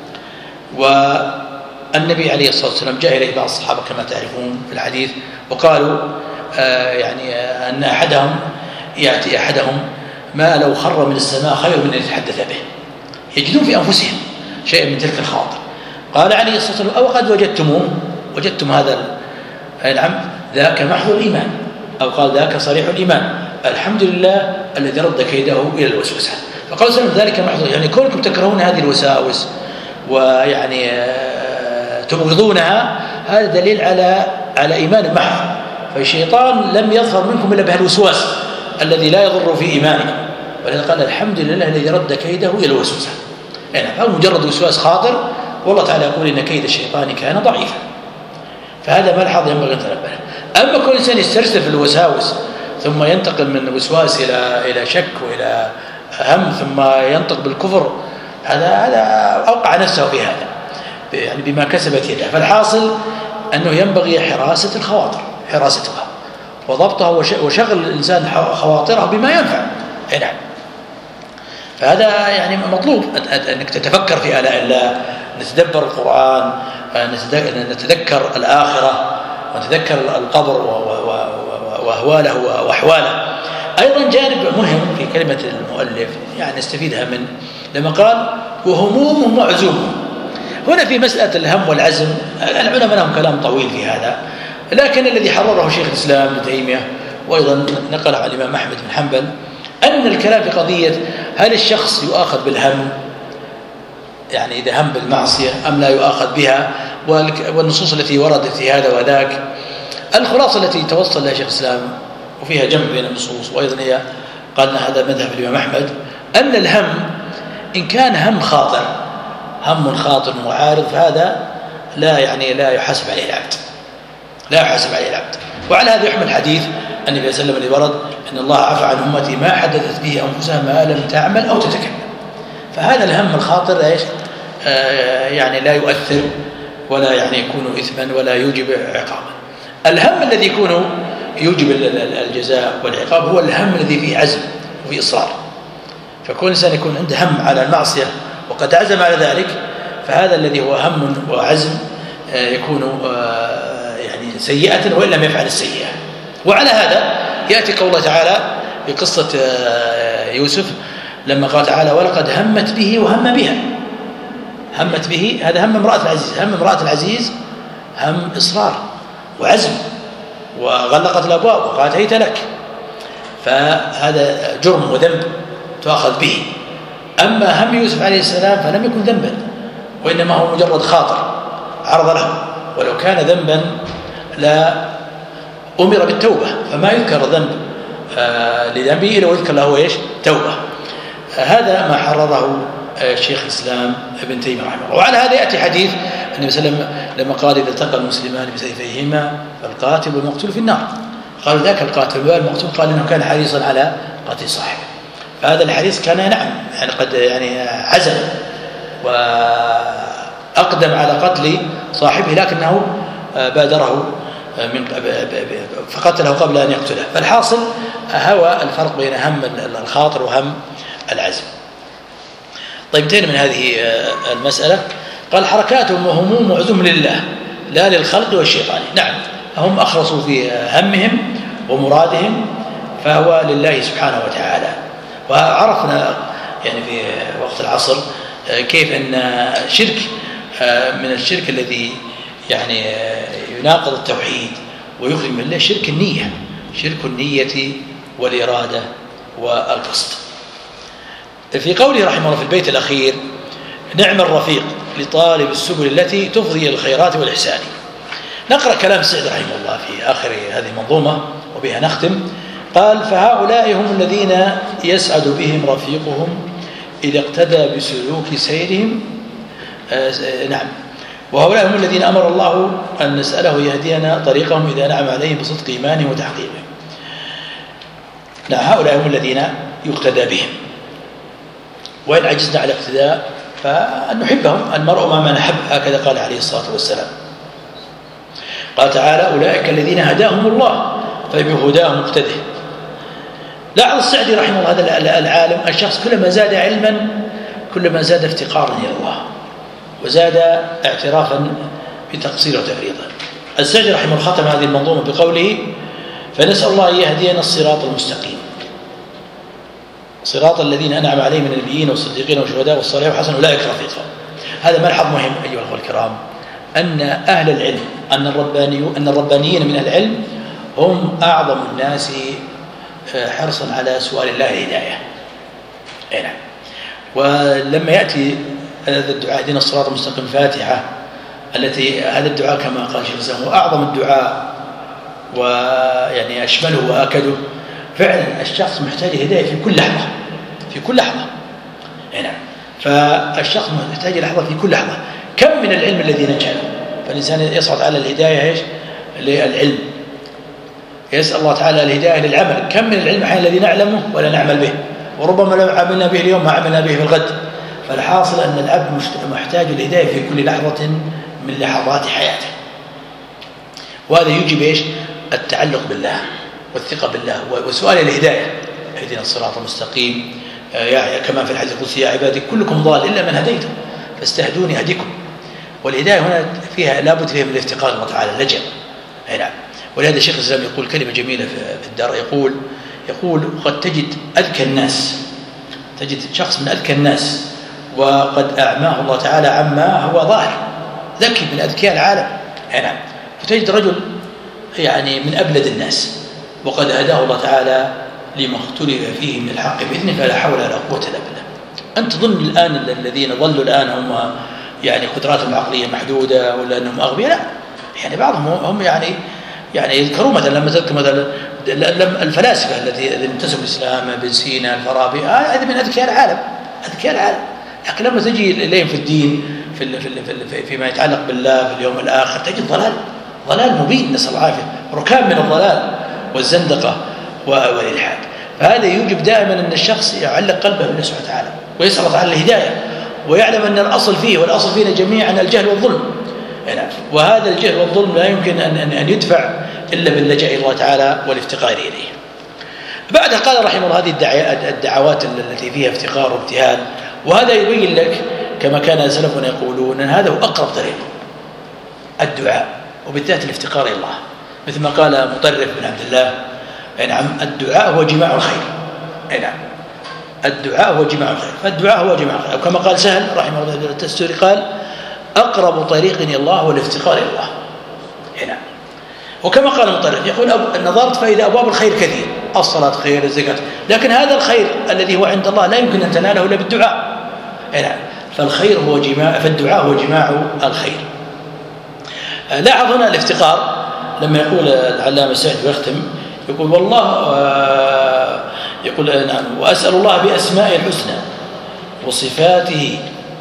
والنبي عليه الصلاة والسلام جاء إليه بعض الصحابة كما تعرفون في الحديث وقالوا آه يعني آه أن أحدهم يأتي أحدهم ما لو خر من السماء خير من أن يتحدث به، يجدون في أنفسهم شيئا من تلك الخواطر. قال عليه الصلاة والسلام أو قد وجدتموه وجدتم هذا نعم ذاك محض الإيمان، أو قال ذاك صريح الإيمان، الحمد لله الذي رد كيده إلى الوسوسة. فقال صلى الله عليه وسلم ذلك محض، يعني كونكم تكرهون هذه الوساوس ويعني تبغضونها هذا دليل على على إيمان محض. فالشيطان لم يظهر منكم إلا بهالوسواس الذي لا يضر في إيمانكم، ولذلك قال الحمد لله الذي رد كيده إلى الوسوسة. يعني فهو مجرد وسواس خاطر، والله تعالى يقول إن كيد الشيطان كان ضعيفا. فهذا ملحظ ينبغي أن تنبه. أما كل إنسان يسترسل في الوساوس ثم ينتقل من وسواس إلى إلى شك وإلى هم ثم ينطق بالكفر، هذا هذا أوقع نفسه في هذا يعني بما كسبت يده. فالحاصل أنه ينبغي حراسة الخواطر، حراستها وضبطها وشغل الإنسان خواطره بما ينفع. نعم. فهذا يعني مطلوب أنك تتفكر في آلاء الله، نتدبر القرآن، نتذكر الآخرة ونتذكر القبر وأهواله وأحواله. أيضا جانب مهم في كلمة المؤلف يعني نستفيدها من لما قال وهمومهم وعزومهم. هنا في مسألة الهم والعزم العلماء لهم كلام طويل في هذا، لكن الذي حرره شيخ الإسلام ابن تيمية وأيضا نقله عن الإمام أحمد بن حنبل أن الكلام في قضية هل الشخص يؤاخذ بالهم، يعني إذا هم بالمعصية أم لا يؤاخذ بها، والنصوص التي وردت في هذا وذاك. الخلاصة التي توصل لها شيخ الإسلام وفيها جمع بين النصوص، وأيضا هي قالنا هذا مذهب الإمام أحمد، أن الهم إن كان هم خاطر هم خاطر معارض فهذا لا يعني لا يحاسب عليه العبد، لا يحاسب عليه العبد. وعلى هذا يحمل حديث النبي صلى الله عليه وسلم اللي ورد أن الله عفى عن أمتي ما حدثت به أنفسها ما لم تعمل أو تتكلم. فهذا الهم الخاطر ايش؟ آه يعني لا يؤثر ولا يعني يكون إثما ولا يوجب عقابا. الهم الذي يكون يوجب الجزاء والعقاب هو الهم الذي فيه عزم وفيه إصرار. فكل إنسان يكون عنده هم على المعصية وقد عزم على ذلك، فهذا الذي هو هم وعزم آه يكون آه يعني سيئة وإن لم يفعل السيئة. وعلى هذا يأتي قوله تعالى في قصة آه يوسف لما قال تعالى ولقد همت به وهم بها. همت به هذا هم امرأة العزيز، هم امرأة العزيز هم إصرار وعزم، وغلقت الأبواب وقالت هيت لك، فهذا جرم وذنب تؤخذ به. أما هم يوسف عليه السلام فلم يكن ذنبا، وإنما هو مجرد خاطر عرض له، ولو كان ذنبا لا أمر بالتوبة، فما يذكر ذنب آه لذنبه إلا ويذكر له إيش؟ توبة. آه هذا ما حرره آه شيخ الإسلام ابن تيمية رحمه الله. وعلى هذا يأتي حديث النبي صلى الله عليه وسلم لما قال إذا التقى المسلمان بسيفيهما فالقاتل والمقتول في النار، قال ذاك القاتل والمقتول قال إنه كان حريصا على قتل صاحبه. فهذا الحريص كان نعم يعني قد يعني عزم وأقدم على قتل صاحبه، لكنه بادره من فقتله قبل أن يقتله. فالحاصل هو الفرق بين هم الخاطر وهم العزم. طيب انتهينا من هذه المسألة. قال حركاتهم وهموم وعزم لله لا للخلق والشيطان. نعم هم أخلصوا في همهم ومرادهم فهو لله سبحانه وتعالى. وعرفنا يعني في وقت العصر كيف أن شرك من الشرك الذي يعني يناقض التوحيد ويخرج من الله شرك النية، شرك النية والإرادة والقصد. في قوله رحمه الله في البيت الأخير نعم الرفيق لطالب السبل التي تفضي إلى الخيرات والإحسان. نقرأ كلام السعدي رحمه الله في آخر هذه المنظومة وبها نختم. قال فهؤلاء هم الذين يسعد بهم رفيقهم إذا اقتدى بسلوك سيرهم. آه نعم وهؤلاء هم الذين أمر الله أن نسأله يهدينا طريقهم إذا نعم عليهم بصدق إيمانهم وتحقيقهم. نعم هؤلاء هم الذين يقتدى بهم، وإن عجزنا على الاقتداء فأن نحبهم، المرء مع من أحب، هكذا قال عليه الصلاة والسلام. قال تعالى أولئك الذين هداهم الله فبهداهم مقتده. لاحظ السعدي رحمه الله هذا العالم الشخص كلما زاد علما كلما زاد افتقارا إلى الله وزاد اعترافا بتقصيره وتفريطه. السعدي رحمه الله ختم هذه المنظومة بقوله فنسأل الله أن يهدينا الصراط المستقيم صراط الذين أنعم عليهم من النبيين والصديقين والشهداء والصالحين وحسن أولئك رفيقا. هذا ملحظ مهم أيها الأخوة الكرام، أن أهل العلم أن الرباني أن الربانيين من العلم هم أعظم الناس حرصا على سؤال الله الهداية. أي نعم. ولما يأتي هذا الدعاء اهدنا الصراط المستقيم فاتحة التي هذا الدعاء كما قال شيخ الإسلام هو أعظم الدعاء ويعني أشمله وأكده. فعلا الشخص محتاج هداية في كل لحظة في كل لحظة. أي نعم. فالشخص محتاج لحظة في كل لحظة. كم من العلم الذي نجهله، فالإنسان يصعد على الهداية إيش؟ للعلم، يسأل الله تعالى الهداية للعمل. كم من العلم حين الذي نعلمه ولا نعمل به، وربما لو عملنا به اليوم ما عملنا به في الغد. فالحاصل أن العبد محتاج للهداية في كل لحظة من لحظات حياته، وهذا يجب إيش؟ التعلق بالله والثقة بالله وسؤال الهداية. اهدنا الصراط المستقيم كما في الحديث القدسي يا عبادي كلكم ضال إلا من هديتم فاستهدوني أهدكم. والهداية هنا فيها لابد فيها من الافتقار الله تعالى اللجأ. أي نعم. ولهذا الشيخ الإسلام يقول كلمة جميلة في الدار، يقول يقول قد تجد أذكى الناس، تجد شخص من أذكى الناس وقد أعماه الله تعالى عما هو ظاهر، ذكي من أذكياء العالم. نعم. فتجد رجل يعني من أبلد الناس وقد هداه الله تعالى لما اختلف فيه من الحق بإذنه، فلا حول ولا قوة إلا بالله. أنت تظن الآن الذين ظلوا الآن هم يعني قدراتهم العقلية محدودة ولا أنهم أغبياء؟ لا، يعني بعضهم هم يعني يعني يذكروا مثلا لما تذكر مثلا الفلاسفة الذي انتسبوا الإسلام، ابن سينا، الفارابي، هذا من أذكياء العالم، أذكياء العالم. لكن لما تجي إليهم في الدين في في فيما يتعلق بالله باليوم الآخر تجد ضلال ضلال مبين، نسأل الله العافية، ركام من الضلال والزندقة والإلحاد. فهذا يوجب دائما أن الشخص يعلق قلبه بالله سبحانه وتعالى ويسأل الله تعالى الهداية، ويعلم أن الأصل فيه والأصل فينا جميعا الجهل والظلم. وهذا الجهل والظلم لا يمكن أن يدفع إلا باللجأ إلى الله تعالى والافتقار إليه. بعدها قال رحمه الله هذه الدعوات التي فيها افتقار وابتهال، وهذا يبين لك كما كان سلفنا يقولون أن هذا هو أقرب طريق الدعاء، وبالذات الافتقار إلى الله، مثل ما قال مطرف بن عبد الله: نعم الدعاء هو جماع الخير. نعم الدعاء هو جماع الخير، فالدعاء هو جماع الخير. وكما قال سهل رحمه الله التستوري قال: أقرب طريق إلى الله هو الافتقار إلى الله. نعم. وكما قال مطرف يقول: نظرت فإذا أبواب الخير كثير، الصلاة خير، الزكاة، لكن هذا الخير الذي هو عند الله لا يمكن أن تناله إلا بالدعاء. نعم. فالخير هو جماع، فالدعاء هو جماع الخير. لاحظ هنا الافتقار لما يقول العلامة السعدي ويختم يقول: والله يقول نعم وأسأل الله بأسمائه الحسنى وصفاته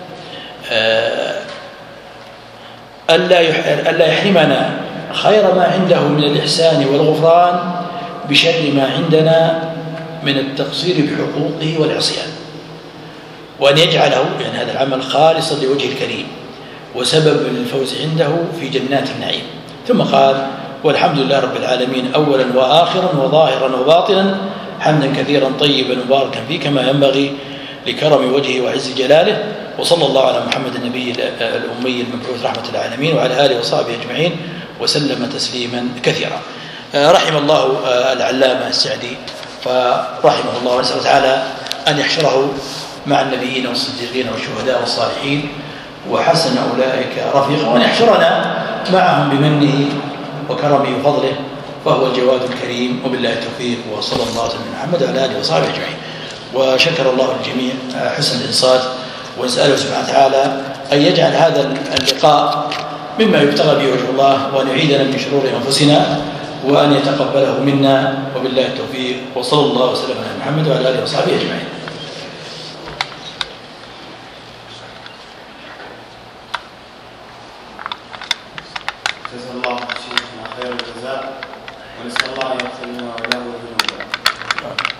ألا يحرمنا خير ما عنده من الإحسان والغفران بشر ما عندنا من التقصير بحقوقه والعصيان، وأن يجعله يعني هذا العمل خالصا لوجه الكريم وسبب للفوز عنده في جنات النعيم. ثم قال: والحمد لله رب العالمين أولا وآخرا وظاهرا وباطنا، حمدا كثيرا طيبا مباركا فيه كما ينبغي لكرم وجهه وعز جلاله. وصلى الله على محمد النبي الأمي المبعوث رحمة العالمين وعلى آله وصحبه أجمعين وسلم تسليما كثيرا. رحم الله العلامة السعدي فرحمه الله، ونسأل تعالى أن يحشره مع النبيين والصديقين والشهداء والصالحين وحسن أولئك رفيقا، وأن يحشرنا معهم بمنه وكرمه وفضله، فهو الجواد الكريم. وبالله التوفيق، وصلى الله على محمد وعلى آله وصحبه أجمعين. وشكر الله الجميع حسن الإنصات، ونسأله سبحانه وتعالى أن يجعل هذا اللقاء مما يبتغى به وجه الله، وأن يعيدنا من شرور أنفسنا، وأن يتقبله منا. وبالله التوفيق، وصلى الله وسلم على محمد وعلى آله وصحبه أجمعين. جزا الله شيخنا خير الجزاء، ونسأل الله أن يغفر لنا وله ذنوبنا.